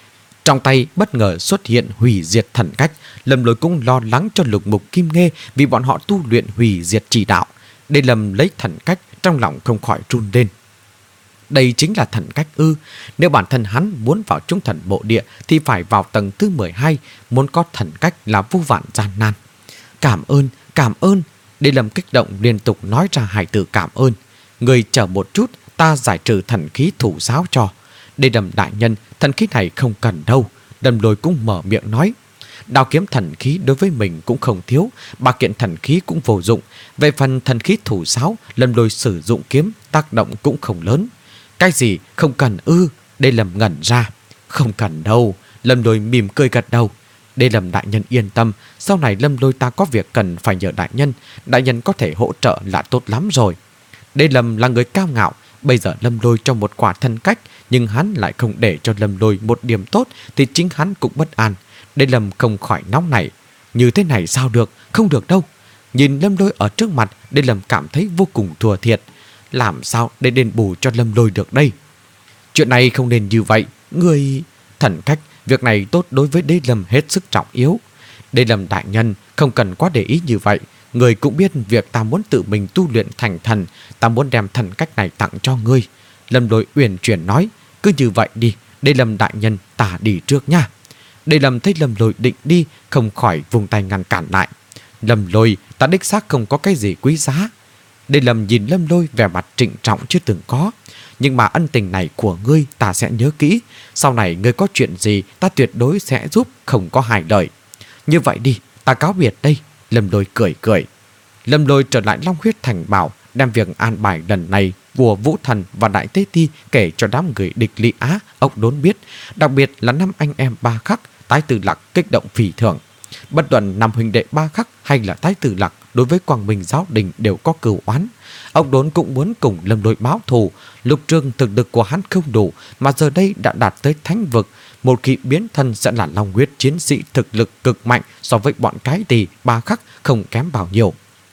Trong tay bất ngờ xuất hiện hủy diệt thần cách. Lâm Lôi cũng lo lắng cho Lục Mục Kim Nghê vì bọn họ tu luyện hủy diệt chỉ đạo. Để Lâm lấy thần cách, trong lòng không khỏi run lên. Đây chính là thần cách ư? Nếu bản thân hắn muốn vào trung thần mộ địa thì phải vào tầng thứ mười hai, muốn có thần cách là vô vàn gian nan. Cảm ơn, cảm ơn. Để Lâm kích động liên tục nói ra hai từ cảm ơn. Người chờ một chút, ta giải trừ thần khí thủ giáo cho. Để Lâm đại nhân, thần khí này không cần đâu. Lâm Lôi cũng mở miệng nói. Đao kiếm thần khí đối với mình cũng không thiếu, ba kiện thần khí cũng vô dụng. Về phần thần khí thủ giáo, Lâm Lôi sử dụng kiếm tác động cũng không lớn. Cái gì không cần ư? Đây Lâm ngẩn ra. Không cần đâu. Lâm Lôi mỉm cười gật đầu. Đây Lâm đại nhân yên tâm, sau này Lâm Lôi ta có việc cần phải nhờ đại nhân, đại nhân có thể hỗ trợ là tốt lắm rồi. Đây Lâm là người cao ngạo, bây giờ Lâm Lôi cho một quả thân cách, nhưng hắn lại không để cho Lâm Lôi một điểm tốt thì chính hắn cũng bất an. Đây Lâm không khỏi nóng nảy. Như thế này sao được, không được đâu. Nhìn Lâm Lôi ở trước mặt, Đây Lâm cảm thấy vô cùng thua thiệt. Làm sao để đền bù cho Lâm Lôi được đây? Chuyện này không nên như vậy. Người... Thần cách, việc này tốt đối với Đế Lâm hết sức trọng yếu. Đế Lâm đại nhân không cần quá để ý như vậy. Người cũng biết việc ta muốn tự mình tu luyện thành thần, ta muốn đem thần cách này tặng cho ngươi. Lâm Lôi uyển chuyển nói. Cứ như vậy đi, Đế Lâm đại nhân, ta đi trước nha. Đế Lâm thấy Lâm Lôi định đi, không khỏi vùng tay ngăn cản lại. Lâm Lôi, ta đích xác không có cái gì quý giá. Đế Lâm nhìn Lâm Lôi vẻ mặt trịnh trọng chưa từng có. Nhưng mà ân tình này của ngươi ta sẽ nhớ kỹ. Sau này ngươi có chuyện gì ta tuyệt đối sẽ giúp, không có hại lời. Như vậy đi, ta cáo biệt đây. Lâm Lôi cười cười. Lâm Lôi trở lại Long Huyết Thành Bảo, đem việc an bài lần này của Vũ Thần và Đại Tế Ti kể cho đám người địch Lý Á, Ốc Đốn biết. Đặc biệt là năm anh em Ba Khắc, Tái Tử Lạc kích động phỉ thường. Bất luận năm huynh đệ Ba Khắc hay là Tái Tử Lạc đối với Quang Minh giáo đình đều có cừu oán. Ốc Đốn cũng muốn cùng Lâm Lôi báo thù. Lục Trương thực lực của hắn không đủ, mà giờ đây đã đạt tới thánh vực. Một khi biến thân sẽ là Long huyết chiến sĩ thực lực cực mạnh, so với bọn cái thì Ba Khắc không kém bao nhiêu.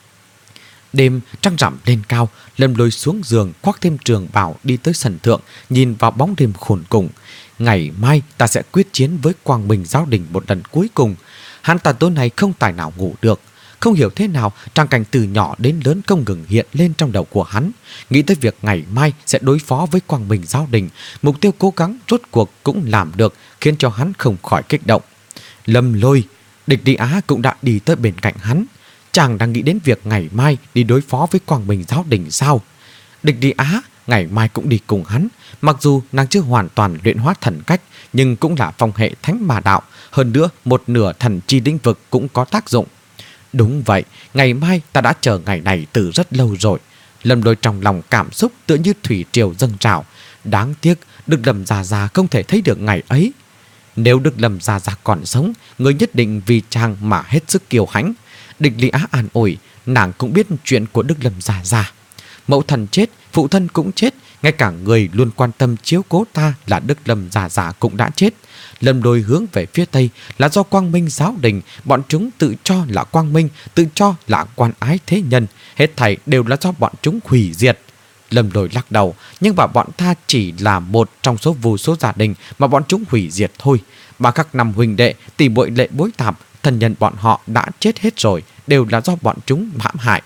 Đêm trăng rằm lên cao, Lâm Lôi xuống giường khoác thêm trường bào đi tới sân thượng, nhìn vào bóng đêm khôn cùng. Ngày mai ta sẽ quyết chiến với Quang Minh giáo đình một lần cuối cùng. Hắn ta tối nay không tài nào ngủ được. Không hiểu thế nào, trang cảnh từ nhỏ đến lớn không ngừng hiện lên trong đầu của hắn. Nghĩ tới việc ngày mai sẽ đối phó với Quang Minh giáo đình, mục tiêu cố gắng rốt cuộc cũng làm được, khiến cho hắn không khỏi kích động. Lâm Lôi, địch Đi Á cũng đã đi tới bên cạnh hắn. Chàng đang nghĩ đến việc ngày mai đi đối phó với Quang Minh giáo đình sao? Địch Đi Á ngày mai cũng đi cùng hắn. Mặc dù nàng chưa hoàn toàn luyện hóa thần cách, nhưng cũng là phong hệ thánh mà đạo. Hơn nữa một nửa thần chi lĩnh vực cũng có tác dụng. Đúng vậy, ngày mai ta đã chờ ngày này từ rất lâu rồi. Lâm Lôi trong lòng cảm xúc tựa như thủy triều dâng trào. Đáng tiếc Đức Lâm Già Già không thể thấy được ngày ấy. Nếu Đức Lâm Già Già còn sống, người nhất định vì chàng mà hết sức kiêu hãnh. Địch Lý Á an ủi, nàng cũng biết chuyện của Đức Lâm Già Già. Mẫu thần chết, phụ thân cũng chết, ngay cả người luôn quan tâm chiếu cố ta là Đức Lâm Già Già cũng đã chết. Lâm Lôi hướng về phía tây là do Quang Minh giáo đình, bọn chúng tự cho là quang minh, tự cho là quan ái thế nhân, hết thảy đều là do bọn chúng hủy diệt. Lâm Lôi lắc đầu, nhưng mà bọn ta chỉ là một trong số vô số gia đình mà bọn chúng hủy diệt thôi. Mà các năm huynh đệ, tỷ muội Lệ Bối Tạp, thân nhân bọn họ đã chết hết rồi, đều là do bọn chúng hãm hại.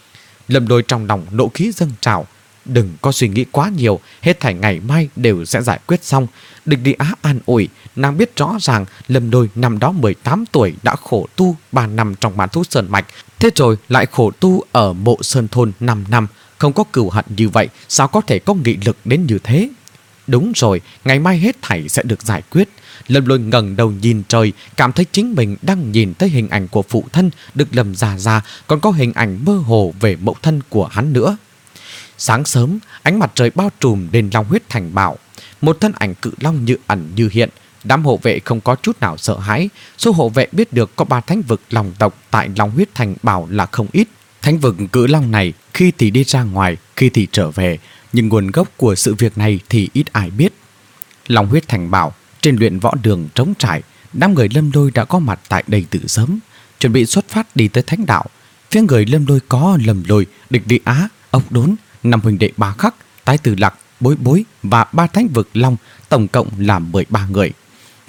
Lâm Lôi trong lòng nộ khí dâng trào. Đừng có suy nghĩ quá nhiều, hết thảy ngày mai đều sẽ giải quyết xong. Địch Đi Á an ủi, nàng biết rõ ràng Lâm Lôi năm đó mười tám tuổi đã khổ tu ba năm trong bán thú sơn mạch, thế rồi lại khổ tu ở mộ sơn thôn năm năm, không có cừu hận như vậy, sao có thể có nghị lực đến như thế? Đúng rồi, ngày mai hết thảy sẽ được giải quyết. Lâm Lôi ngẩng đầu nhìn trời, cảm thấy chính mình đang nhìn thấy hình ảnh của phụ thân Đức Lâm Già Già, còn có hình ảnh mơ hồ về mẫu thân của hắn nữa. Sáng sớm, ánh mặt trời bao trùm lên Long Huyết Thành Bảo. Một thân ảnh cự long như ẩn như hiện. Đám hộ vệ không có chút nào sợ hãi. Số hộ vệ biết được có ba thánh vực long tộc tại Long Huyết Thành Bảo là không ít. Thánh vực cự long này khi thì đi ra ngoài, khi thì trở về, nhưng nguồn gốc của sự việc này thì ít ai biết. Long Huyết Thành Bảo, trên luyện võ đường trống trải, đám người Lâm Lôi đã có mặt tại đây từ sớm, chuẩn bị xuất phát đi tới thánh đạo. Phía người Lâm Lôi có Lâm Lôi, Địch Đi Á, Ốc Đốn, năm huynh đệ Ba Khắc, Tái Tử Lạc, Bối Bối và ba thánh vực long, tổng cộng là mười ba người.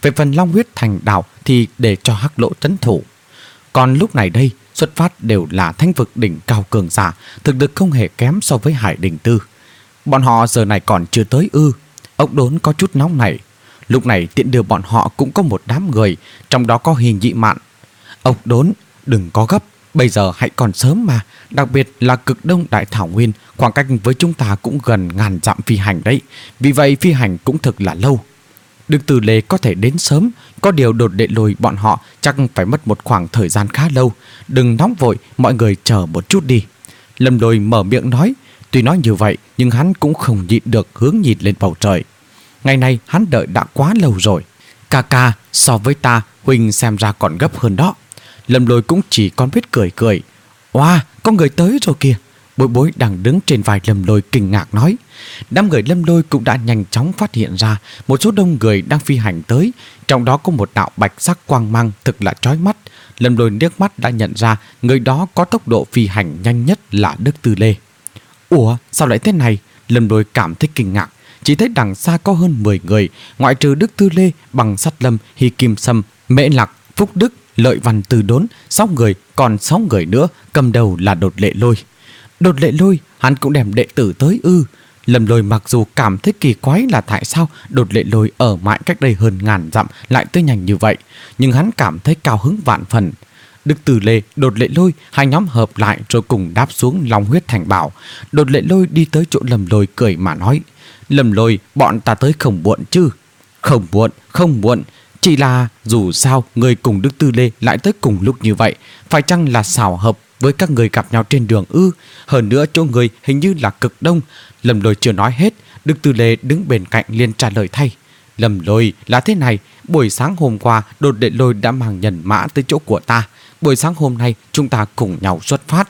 Về phần Long Huyết Thành Đạo thì để cho Hắc Lỗ trấn thủ. Còn lúc này đây, xuất phát đều là thánh vực đỉnh cao cường giả, thực lực không hề kém so với Hải Đình Tư. Bọn họ giờ này còn chưa tới ư? Ốc Đốn có chút nóng này. Lúc này tiện đưa bọn họ cũng có một đám người, trong đó có Hình Nhị Mạn. Ốc Đốn, đừng có gấp, bây giờ hãy còn sớm mà, đặc biệt là cực đông đại thảo nguyên, khoảng cách với chúng ta cũng gần ngàn dặm phi hành đấy, vì vậy phi hành cũng thực là lâu. Đức Từ Lê có thể đến sớm, có điều Đột Đệ Lôi bọn họ chắc phải mất một khoảng thời gian khá lâu. Đừng nóng vội, mọi người chờ một chút đi. Lâm Lôi mở miệng nói. Tuy nói như vậy nhưng hắn cũng không nhịn được hướng nhìn lên bầu trời. Ngày này hắn đợi đã quá lâu rồi. Ca ca, so với ta, Huynh xem ra còn gấp hơn đó. Lâm Lôi cũng chỉ còn biết cười cười. Oa, có người tới rồi kìa. Bối Bối đang đứng trên vai Lâm Lôi kinh ngạc nói. Đám người Lâm Lôi cũng đã nhanh chóng phát hiện ra một số đông người đang phi hành tới, trong đó có một đạo bạch sắc quang mang thực là chói mắt. Lâm Lôi liếc mắt đã nhận ra người đó có tốc độ phi hành nhanh nhất là Đức Tư Lê. Ủa, sao lại thế này? Lâm Lôi cảm thấy kinh ngạc. Chỉ thấy đằng xa có hơn mười người, ngoại trừ Đức Tư Lê, Bằng Sắt Lâm, Hy Kim Sâm, Mễ Lạc, Phúc Đức, Lợi Văn Từ Đốn, sáu người, còn sáu người nữa, cầm đầu là Đột Lệ Lôi. Đột Lệ Lôi, hắn cũng đem đệ tử tới ư? Lâm Lôi mặc dù cảm thấy kỳ quái là tại sao Đột Lệ Lôi ở mãi cách đây hơn ngàn dặm lại tới nhanh như vậy, nhưng hắn cảm thấy cao hứng vạn phần. Đức Từ Lê, Đột Lệ Lôi hai nhóm hợp lại rồi cùng đáp xuống Long Huyết Thành Bảo. Đột Lệ Lôi đi tới chỗ Lâm Lôi cười mà nói. Lâm Lôi, bọn ta tới không muộn chứ? Không muộn, không muộn. Chỉ là dù sao người cùng Đức Tư Lê lại tới cùng lúc như vậy, phải chăng là xảo hợp với các người gặp nhau trên đường ư? Hơn nữa chỗ người hình như là cực đông. Lâm Lôi chưa nói hết, Đức Tư Lê đứng bên cạnh liền trả lời thay. Lâm Lôi, là thế này, buổi sáng hôm qua Đột Lệ Lôi đã mang nhân mã tới chỗ của ta. Buổi sáng hôm nay chúng ta cùng nhau xuất phát.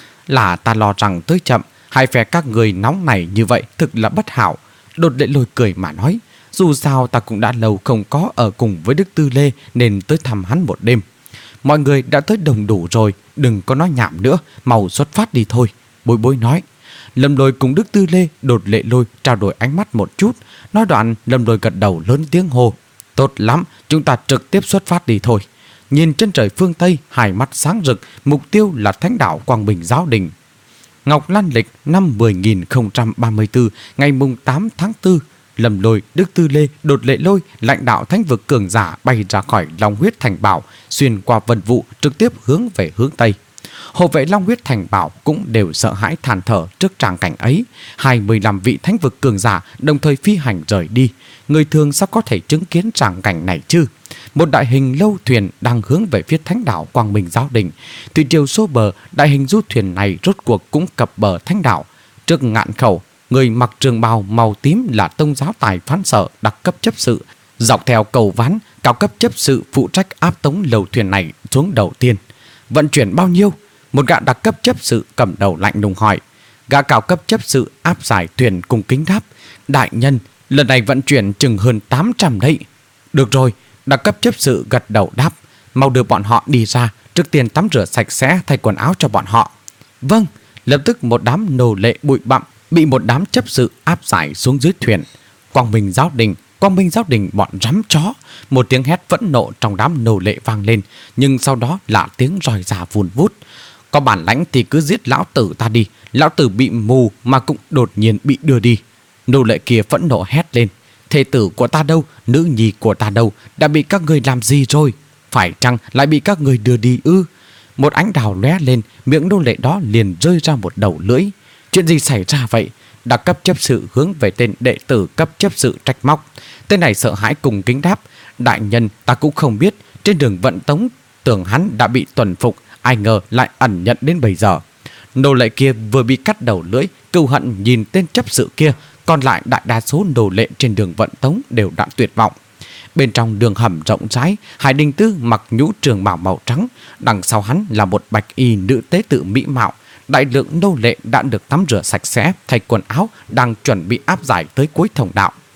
Là ta lo rằng tới chậm, hai phe các người nóng này như vậy thực là bất hảo. Đột Lệ Lôi cười mà nói. Dù sao ta cũng đã lâu không có ở cùng với Đức Tư Lê nên tới thăm hắn một đêm. Mọi người đã tới đồng đủ rồi, đừng có nói nhảm nữa, mau xuất phát đi thôi. Bối Bối nói. Lâm Lôi cùng Đức Tư Lê, Đột Lệ Lôi trao đổi ánh mắt một chút. Nói đoạn Lâm Lôi gật đầu lớn tiếng hô. Tốt lắm, chúng ta trực tiếp xuất phát đi thôi. Nhìn chân trời phương Tây, hai mắt sáng rực, mục tiêu là thánh đảo Quang Bình Giáo Đình. Ngọc Lan lịch năm mười nghìn không trăm ba mươi tư, ngày mùng tám tháng tư, Lâm Lôi, Đức Tư Lê, Đột Lệ Lôi, lãnh đạo thánh vực cường giả bay ra khỏi Long Huyết Thành Bảo, xuyên qua vân vụ trực tiếp hướng về hướng Tây. Hộ vệ Long Huyết Thành Bảo cũng đều sợ hãi than thở trước tràng cảnh ấy. Hai mươi lăm vị thánh vực cường giả đồng thời phi hành rời đi. Người thường sao có thể chứng kiến tràng cảnh này chứ? Một đại hình lâu thuyền đang hướng về phía thánh đảo Quang Minh Giáo Đình. Thủy triều xô bờ, đại hình du thuyền này rốt cuộc cũng cập bờ thánh đảo. Trước ngạn khẩu, người mặc trường bào màu tím là tông giáo tài phán sở đặc cấp chấp sự. Dọc theo cầu ván, cao cấp chấp sự phụ trách áp tống lầu thuyền này xuống đầu tiên. Vận chuyển bao nhiêu? Một gã đặc cấp chấp sự cầm đầu lạnh lùng hỏi. Gã cao cấp chấp sự áp giải thuyền cùng kính đáp. Đại nhân, lần này vận chuyển chừng hơn tám trăm đấy. Được rồi, đặc cấp chấp sự gật đầu đáp. Mau đưa bọn họ đi ra, trước tiên tắm rửa sạch sẽ thay quần áo cho bọn họ. Vâng, lập tức một đám nô lệ bụi bặm bị một đám chấp sự áp giải xuống dưới thuyền. Quang Minh Giáo Đình, Quang Minh Giáo Đình bọn rắm chó. Một tiếng hét phẫn nộ trong đám nô lệ vang lên, nhưng sau đó là tiếng roi già vùn vút. Có bản lãnh thì cứ giết lão tử ta đi, lão tử bị mù mà cũng đột nhiên bị đưa đi. Nô lệ kia phẫn nộ hét lên. Thê tử của ta đâu, nữ nhi của ta đâu, đã bị các người làm gì rồi? Phải chăng lại bị các người đưa đi ư? Một ánh đào lóe lên, miệng nô lệ đó liền rơi ra một đầu lưỡi. Chuyện gì xảy ra vậy? Đặc cấp chấp sự hướng về tên đệ tử cấp chấp sự trách móc. Tên này sợ hãi cùng kính đáp. Đại nhân, ta cũng không biết, trên đường vận tống tưởng hắn đã bị tuần phục, ai ngờ lại ẩn nhận đến bây giờ. Nô lệ kia vừa bị cắt đầu lưỡi, cừu hận nhìn tên chấp sự kia. Còn lại đại đa số nô lệ trên đường vận tống đều đã tuyệt vọng. Bên trong đường hầm rộng rãi, Hải Đình Tư mặc nhũ trường bào màu trắng, đằng sau hắn là một bạch y nữ tế tự mỹ mạo. Đại lượng nô lệ đã được tắm rửa sạch sẽ, thay quần áo, đang chuẩn bị áp giải tới cuối thông đạo.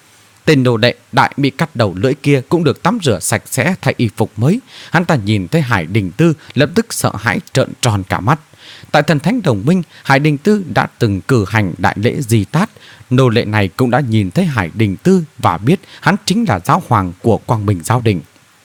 Tên nô đệ đại bị cắt đầu lưỡi kia cũng được tắm rửa sạch sẽ thay y phục mới. Hắn ta nhìn thấy Hải Đình Tư lập tức sợ hãi trợn tròn cả mắt. Tại Thần Thánh Đồng Minh, Hải Đình Tư đã từng cử hành đại lễ Di Tát. Nô lệ này cũng đã nhìn thấy Hải Đình Tư và biết hắn chính là giáo hoàng của Quang Minh Giáo Đình.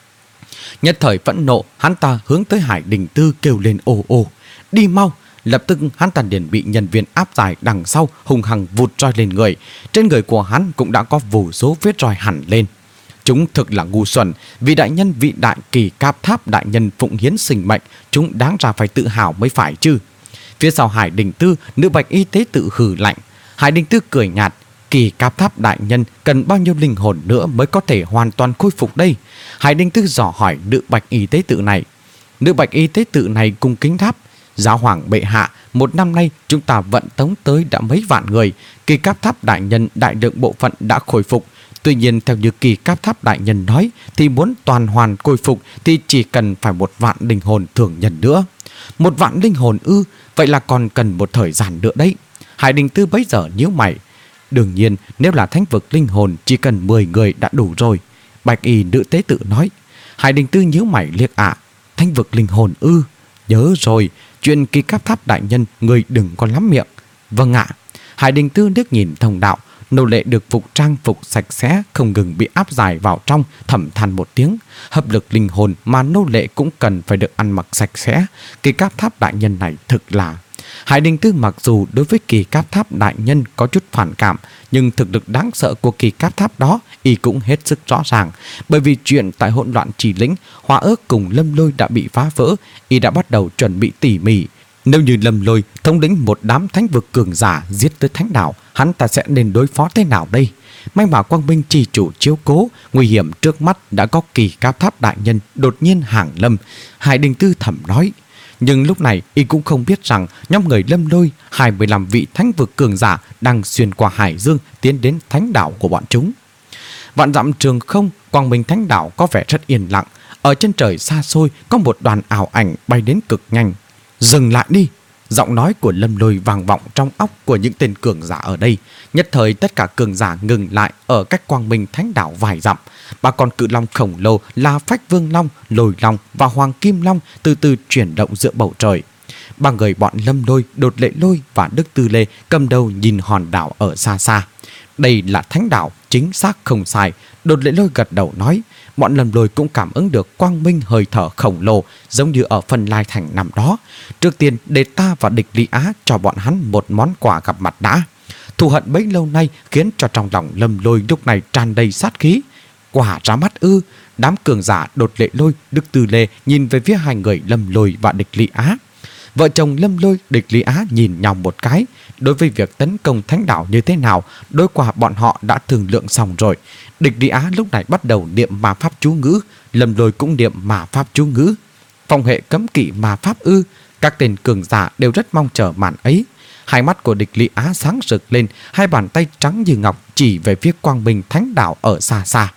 Nhất thời phẫn nộ, hắn ta hướng tới Hải Đình Tư kêu lên ồ ồ, đi mau. Lập tức hắn ta liền bị nhân viên áp giải đằng sau hung hăng vụt roi lên người. Trên người của hắn cũng đã có vô số vết roi hẳn lên. Chúng thực là ngu xuẩn, vì đại nhân vị đại Kỳ Cáp Tháp đại nhân phụng hiến sinh mệnh, chúng đáng ra phải tự hào mới phải chứ. Phía sau Hải Đình Tư, nữ bạch y tế tự hừ lạnh. Hải Đình Tư cười nhạt, Kỳ Cáp Tháp đại nhân cần bao nhiêu linh hồn nữa mới có thể hoàn toàn khôi phục đây? Hải Đình Tư dò hỏi nữ bạch y tế tự này. Nữ bạch y tế tự này cung kính đáp, giáo hoàng bệ hạ, một năm nay chúng ta vận tống tới đã mấy vạn người. Kỳ Cáp Tháp đại nhân đại lượng bộ phận đã khôi phục. Tuy nhiên theo như Kỳ Cáp Tháp đại nhân nói, thì muốn toàn hoàn khôi phục thì chỉ cần phải một vạn linh hồn thường nhân nữa. Một vạn linh hồn ư? Vậy là còn cần một thời gian nữa đấy. Hải Đình Tư bấy giờ nhíu mày. Đương nhiên nếu là thánh vực linh hồn chỉ cần mười người đã đủ rồi, bạch y nữ tế tự nói. Hải Đình Tư nhíu mày liếc ạ. Thánh vực linh hồn ư? Nhớ rồi, chuyện Kỳ Cáp Tháp đại nhân người đừng có lắm miệng. Vâng ạ. Hải Đình Tư liếc nhìn thông đạo. Nô lệ được phục trang phục sạch sẽ không ngừng bị áp giải vào trong, thầm than một tiếng. Hấp lực linh hồn mà nô lệ cũng cần phải được ăn mặc sạch sẽ. Kỳ Cáp Tháp đại nhân này thực là... Hải Đình Tư mặc dù đối với Kỳ Cáp Tháp đại nhân có chút phản cảm, nhưng thực lực đáng sợ của Kỳ Cáp Tháp đó y cũng hết sức rõ ràng. Bởi vì chuyện tại hỗn loạn Trì Lĩnh, Hòa Ước cùng Lâm Lôi đã bị phá vỡ, y đã bắt đầu chuẩn bị tỉ mỉ. Nếu như Lâm Lôi thống lĩnh một đám thánh vực cường giả giết tới thánh đảo, hắn ta sẽ nên đối phó thế nào đây? May mà Quang Minh chỉ chủ chiếu cố, nguy hiểm trước mắt đã có Kỳ Cáp Tháp đại nhân đột nhiên hàng lâm. Hải Đình Tư thầm nói. Nhưng lúc này y cũng không biết rằng nhóm người Lâm Lôi, hai mươi lăm vị thánh vực cường giả đang xuyên qua hải dương tiến đến thánh đảo của bọn chúng. Vạn dặm trường không, Quang Minh thánh đảo có vẻ rất yên lặng. Ở chân trời xa xôi có một đoàn ảo ảnh bay đến cực nhanh. Dừng lại đi! Giọng nói của Lâm Lôi vang vọng trong óc của những tên cường giả ở đây. Nhất thời tất cả cường giả ngừng lại ở cách Quang Minh thánh đảo vài dặm. Ba con cự long khổng lồ là Phách Vương Long, Lôi Long và Hoàng Kim Long từ từ chuyển động giữa bầu trời. Ba người bọn Lâm Lôi, Đột Lệ Lôi và Đức Tư Lê cầm đầu nhìn hòn đảo ở xa xa. Đây là thánh đảo, chính xác không sai. Đột Lệ Lôi gật đầu nói. Bọn Lâm Lôi cũng cảm ứng được quang minh hơi thở khổng lồ giống như ở Phân Lai Thành năm đó. Trước tiên để ta và địch Lý Á cho bọn hắn một món quà gặp mặt đã. Thù hận bấy lâu nay khiến cho trong lòng Lâm Lôi lúc này tràn đầy sát khí. Quả ra mắt ư? Đám cường giả Đột Lệ Lôi, Đức Tư Lê nhìn về phía hai người Lâm Lôi và địch Lý Á. Vợ chồng Lâm Lôi, địch Lý Á nhìn nhau một cái. Đối với việc tấn công thánh đảo như thế nào, đối qua bọn họ đã thương lượng xong rồi. Địch Lý Á lúc này bắt đầu niệm ma pháp chú ngữ, Lâm Lôi cũng niệm ma pháp chú ngữ. Phong hệ cấm kỵ ma pháp ư? Các tên cường giả đều rất mong chờ màn ấy. Hai mắt của địch Lý Á sáng rực lên, hai bàn tay trắng như ngọc chỉ về phía Quang Minh thánh đảo ở xa xa.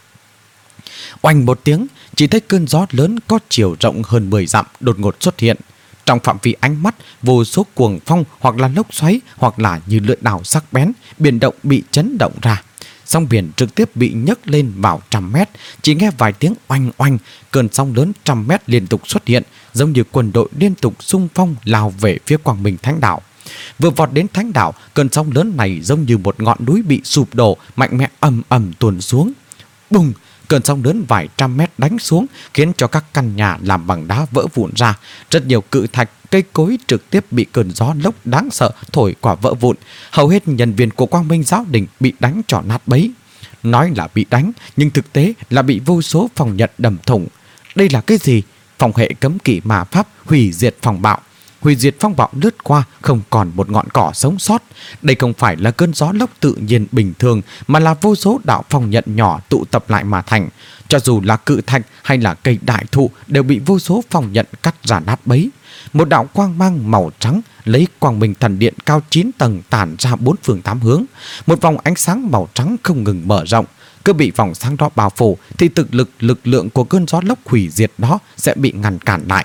Oanh một tiếng, chỉ thấy cơn gió lớn có chiều rộng hơn mười dặm đột ngột xuất hiện. Trong phạm vi ánh mắt, vô số cuồng phong hoặc là lốc xoáy hoặc là như lưỡi đào sắc bén, biển động bị chấn động ra. Sóng biển trực tiếp bị nhấc lên vào trăm mét, chỉ nghe vài tiếng oanh oanh, cơn sóng lớn trăm mét liên tục xuất hiện, giống như quân đội liên tục xung phong lao về phía Quang Minh thánh đảo. Vừa vọt đến thánh đảo, cơn sóng lớn này giống như một ngọn núi bị sụp đổ, mạnh mẽ ầm ầm tuôn xuống. Bùng! Cơn sóng lớn vài trăm mét đánh xuống khiến cho các căn nhà làm bằng đá vỡ vụn ra. Rất nhiều cự thạch, cây cối trực tiếp bị cơn gió lốc đáng sợ thổi quả vỡ vụn. Hầu hết nhân viên của Quang Minh Giáo Đình bị đánh cho nát bấy. Nói là bị đánh, nhưng thực tế là bị vô số phòng nhận đầm thủng. Đây là cái gì? Phòng hệ cấm kỵ ma pháp hủy diệt phòng bạo. Hủy diệt phong bạo lướt qua, không còn một ngọn cỏ sống sót. Đây không phải là cơn gió lốc tự nhiên bình thường, mà là vô số đạo phong nhận nhỏ tụ tập lại mà thành. Cho dù là cự thạch hay là cây đại thụ đều bị vô số phong nhận cắt ra nát bấy. Một đạo quang mang màu trắng lấy Quang Minh thần điện cao chín tầng tản ra bốn phương tám hướng. Một vòng ánh sáng màu trắng không ngừng mở rộng. Cứ bị vòng sáng đó bao phủ thì thực lực lực lượng của cơn gió lốc hủy diệt đó sẽ bị ngăn cản lại.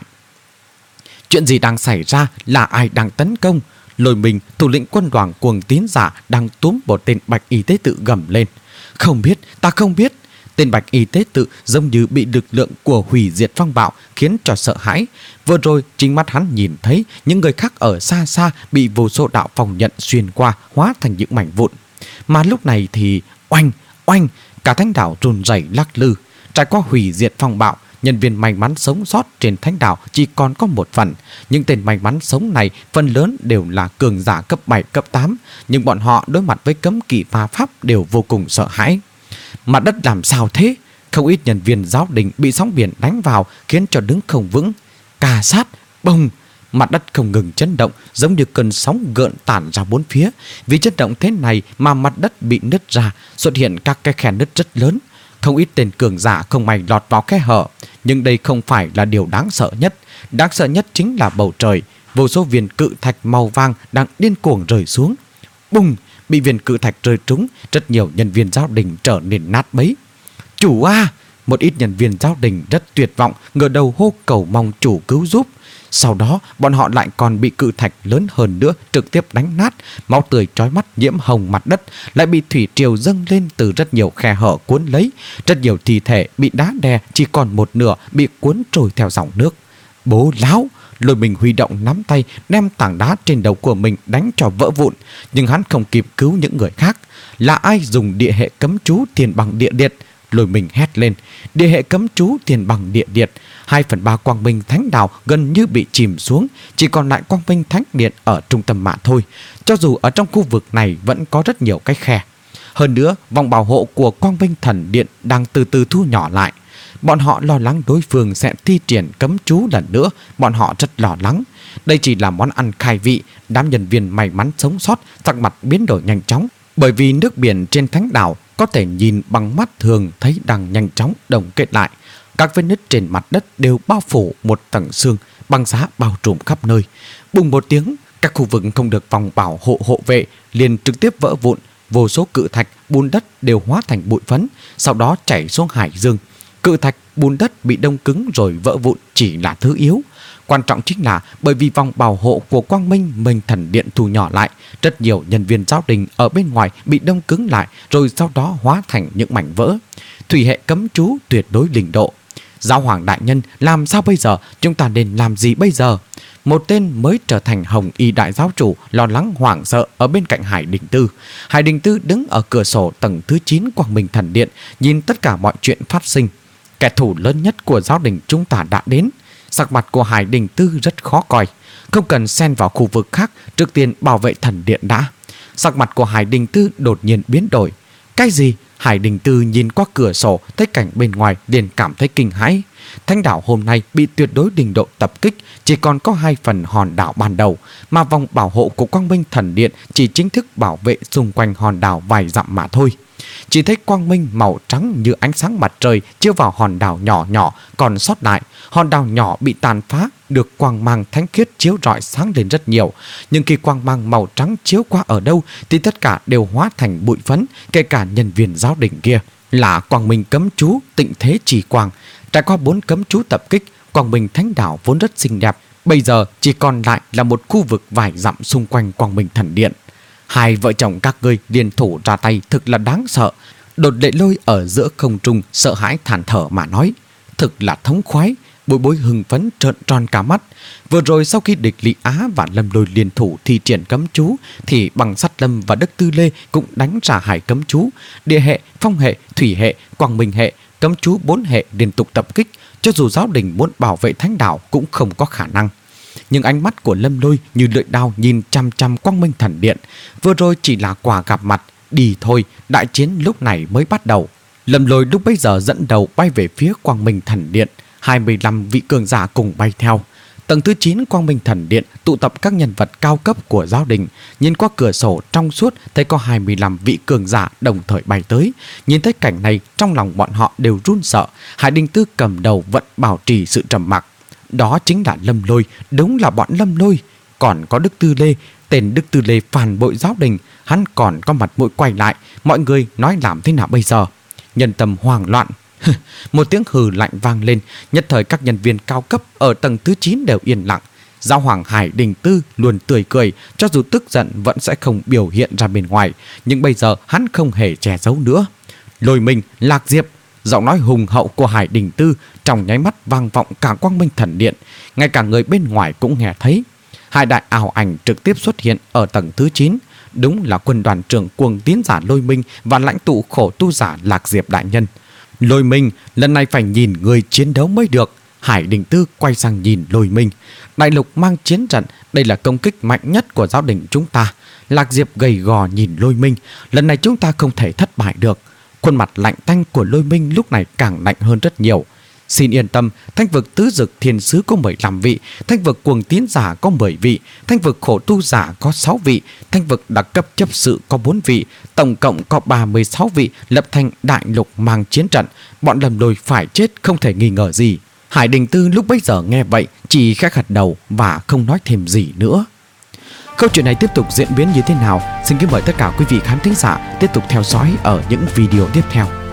Chuyện gì đang xảy ra? Là ai đang tấn công? Lôi Minh, thủ lĩnh quân đoàn cuồng tín giả đang túm một tên bạch y tế tự gầm lên. Không biết, ta không biết. Tên bạch y tế tự giống như bị lực lượng của hủy diệt phong bạo khiến cho sợ hãi. Vừa rồi chính mắt hắn nhìn thấy những người khác ở xa xa bị vô số đạo phòng nhận xuyên qua, hóa thành những mảnh vụn. Mà lúc này thì oanh, oanh, cả thánh đảo run rẩy lắc lư. Trải qua hủy diệt phong bạo, nhân viên may mắn sống sót trên thánh đảo chỉ còn có một phần. Những tên may mắn sống này phần lớn đều là cường giả cấp bảy, cấp tám, nhưng bọn họ đối mặt với cấm kỵ ma pháp đều vô cùng sợ hãi. Mặt đất làm sao thế? Không ít nhân viên giáo đình bị sóng biển đánh vào khiến cho đứng không vững. Cà sát, bông, mặt đất không ngừng chấn động, giống như cơn sóng gợn tản ra bốn phía. Vì chấn động thế này mà mặt đất bị nứt ra, xuất hiện các cái khe nứt rất lớn. Không ít tên cường giả không may lọt vào khe hở. Nhưng đây không phải là điều đáng sợ nhất. Đáng sợ nhất chính là bầu trời. Vô số viên cự thạch màu vàng đang điên cuồng rơi xuống. Bùng! Bị viên cự thạch rơi trúng, rất nhiều nhân viên giáo đình trở nên nát bấy. Chủ a! Một ít nhân viên giáo đình rất tuyệt vọng, ngửa đầu hô cầu mong chủ cứu giúp. Sau đó bọn họ lại còn bị cự thạch lớn hơn nữa trực tiếp đánh nát. Máu tươi trói mắt nhiễm hồng mặt đất, lại bị thủy triều dâng lên từ rất nhiều khe hở cuốn lấy. Rất nhiều thi thể bị đá đè chỉ còn một nửa bị cuốn trôi theo dòng nước. Bố láo! Lôi Mình huy động nắm tay đem tảng đá trên đầu của mình đánh cho vỡ vụn. Nhưng hắn không kịp cứu những người khác. Là ai dùng địa hệ cấm chú tiền bằng địa liệt? Lôi Mình hét lên. Địa hệ cấm chú tiền bằng địa liệt. Hai phần ba quang minh thánh đạo gần như bị chìm xuống, chỉ còn lại quang minh thánh điện ở trung tâm mà thôi. Cho dù ở trong khu vực này vẫn có rất nhiều cái khe. Hơn nữa, vòng bảo hộ của quang minh thần điện đang từ từ thu nhỏ lại. Bọn họ lo lắng đối phương sẽ thi triển cấm chú lần nữa. Bọn họ rất lo lắng. Đây chỉ là món ăn khai vị. Đám nhân viên may mắn sống sót sắc mặt biến đổi nhanh chóng. Bởi vì nước biển trên thánh đảo có thể nhìn bằng mắt thường thấy đang nhanh chóng đồng kết lại. Các vết nứt trên mặt đất đều bao phủ một tầng xương, băng giá bao trùm khắp nơi. Bùng một tiếng, các khu vực không được vòng bảo hộ hộ vệ liền trực tiếp vỡ vụn. Vô số cự thạch, bùn đất đều hóa thành bụi phấn, sau đó chảy xuống hải dương. Cự thạch, bùn đất bị đông cứng rồi vỡ vụn chỉ là thứ yếu. Quan trọng chính là bởi vì vòng bảo hộ của Quang Minh Minh Thần Điện thu nhỏ lại, rất nhiều nhân viên giáo đình ở bên ngoài bị đông cứng lại rồi sau đó hóa thành những mảnh vỡ. Thủy hệ cấm chú tuyệt đối linh độ. Giáo hoàng đại nhân, làm sao bây giờ? Chúng ta nên làm gì bây giờ? Một tên mới trở thành Hồng Y đại giáo chủ lo lắng hoảng sợ ở bên cạnh Hải Đình Tư. Hải Đình Tư đứng ở cửa sổ tầng thứ chín Quang Minh Thần Điện, nhìn tất cả mọi chuyện phát sinh. Kẻ thù lớn nhất của giáo đình chúng ta đã đến. Sắc mặt của Hải Đình Tư rất khó coi. Không cần xen vào khu vực khác, trước tiên bảo vệ thần điện đã. Sắc mặt của Hải Đình Tư đột nhiên biến đổi. Cái gì? Hải Đình Tư nhìn qua cửa sổ thấy cảnh bên ngoài liền cảm thấy kinh hãi. Thánh đảo hôm nay bị tuyệt đối đình độ tập kích, chỉ còn có hai phần hòn đảo ban đầu, mà vòng bảo hộ của Quang Minh Thần Điện chỉ chính thức bảo vệ xung quanh hòn đảo vài dặm mà thôi. Chỉ thấy quang minh màu trắng như ánh sáng mặt trời chiếu vào hòn đảo nhỏ nhỏ còn sót lại. Hòn đảo nhỏ bị tàn phá, được quang mang thánh khiết chiếu rọi sáng lên rất nhiều. Nhưng khi quang mang màu trắng chiếu qua ở đâu thì tất cả đều hóa thành bụi phấn, kể cả nhân viên giáo đình kia. Là quang minh cấm chú tịnh thế trì quang. Trải qua bốn cấm chú tập kích, quang minh thánh đảo vốn rất xinh đẹp, bây giờ chỉ còn lại là một khu vực vài dặm xung quanh quang minh thần điện. Hai vợ chồng các ngươi liên thủ ra tay thực là đáng sợ. Đột Lệ Lôi ở giữa không trung sợ hãi than thở mà nói. Thực là thống khoái. Bối Bối hưng phấn trợn tròn cả mắt. Vừa rồi sau khi địch Lý Á và Lâm Lôi liên thủ thi triển cấm chú, thì Bằng Sắt Lâm và Đức Tư Lê cũng đánh ra hai cấm chú. Địa hệ, phong hệ, thủy hệ, quang minh hệ, cấm chú bốn hệ liên tục tập kích. Cho dù giáo đình muốn bảo vệ thánh đảo cũng không có khả năng. Nhưng ánh mắt của Lâm Lôi như lưỡi đao nhìn chăm chăm Quang Minh Thần Điện. Vừa rồi chỉ là quà gặp mặt, đi thôi, đại chiến lúc này mới bắt đầu. Lâm Lôi lúc bấy giờ dẫn đầu bay về phía Quang Minh Thần Điện, hai mươi lăm vị cường giả cùng bay theo. Tầng thứ chín Quang Minh Thần Điện tụ tập các nhân vật cao cấp của giáo đình. Nhìn qua cửa sổ trong suốt thấy có hai mươi lăm vị cường giả đồng thời bay tới. Nhìn thấy cảnh này trong lòng bọn họ đều run sợ. Hải Đình Tư cầm đầu vẫn bảo trì sự trầm mặc. Đó chính là Lâm Lôi, đúng là bọn Lâm Lôi. Còn có Đức Tư Lê, tên Đức Tư Lê phản bội giáo đình. Hắn còn có mặt mũi quay lại. Mọi người nói làm thế nào bây giờ? Nhân tâm hoang loạn. Một tiếng hừ lạnh vang lên. Nhất thời các nhân viên cao cấp ở tầng thứ chín đều yên lặng. Giáo hoàng Hải Đình Tư luôn tươi cười, cho dù tức giận vẫn sẽ không biểu hiện ra bên ngoài. Nhưng bây giờ hắn không hề che giấu nữa. Lôi Minh, Lạc Diệp. Giọng nói hùng hậu của Hải Đình Tư trong nháy mắt vang vọng cả Quang Minh Thần Điện, ngay cả người bên ngoài cũng nghe thấy. Hai đại ảo ảnh trực tiếp xuất hiện ở tầng thứ chín, đúng là quân đoàn trưởng Cuồng Tiến giả Lôi Minh và lãnh tụ khổ tu giả Lạc Diệp đại nhân. Lôi Minh, lần này phải nhìn người chiến đấu mới được. Hải Đình Tư quay sang nhìn Lôi Minh. Đại lục mang chiến trận, đây là công kích mạnh nhất của giáo đình chúng ta. Lạc Diệp gầy gò nhìn Lôi Minh. Lần này chúng ta không thể thất bại được. Khuôn mặt lạnh tanh của Lôi Minh lúc này càng lạnh hơn rất nhiều. Xin yên tâm, Thanh vực tứ dực thiên sứ có mười lăm vị, Thanh vực cuồng tiến giả có mười vị, Thanh vực khổ tu giả có sáu vị, Thanh vực đặc cấp chấp sự có bốn vị, tổng cộng có ba mươi sáu vị lập thành đại lục mang chiến trận. Bọn Lâm Lôi phải chết không thể nghi ngờ gì. Hải Đình Tư lúc bấy giờ nghe vậy chỉ khẽ gật đầu và không nói thêm gì nữa. Câu chuyện này tiếp tục diễn biến như thế nào? Xin kính mời tất cả quý vị khán thính giả tiếp tục theo dõi ở những video tiếp theo.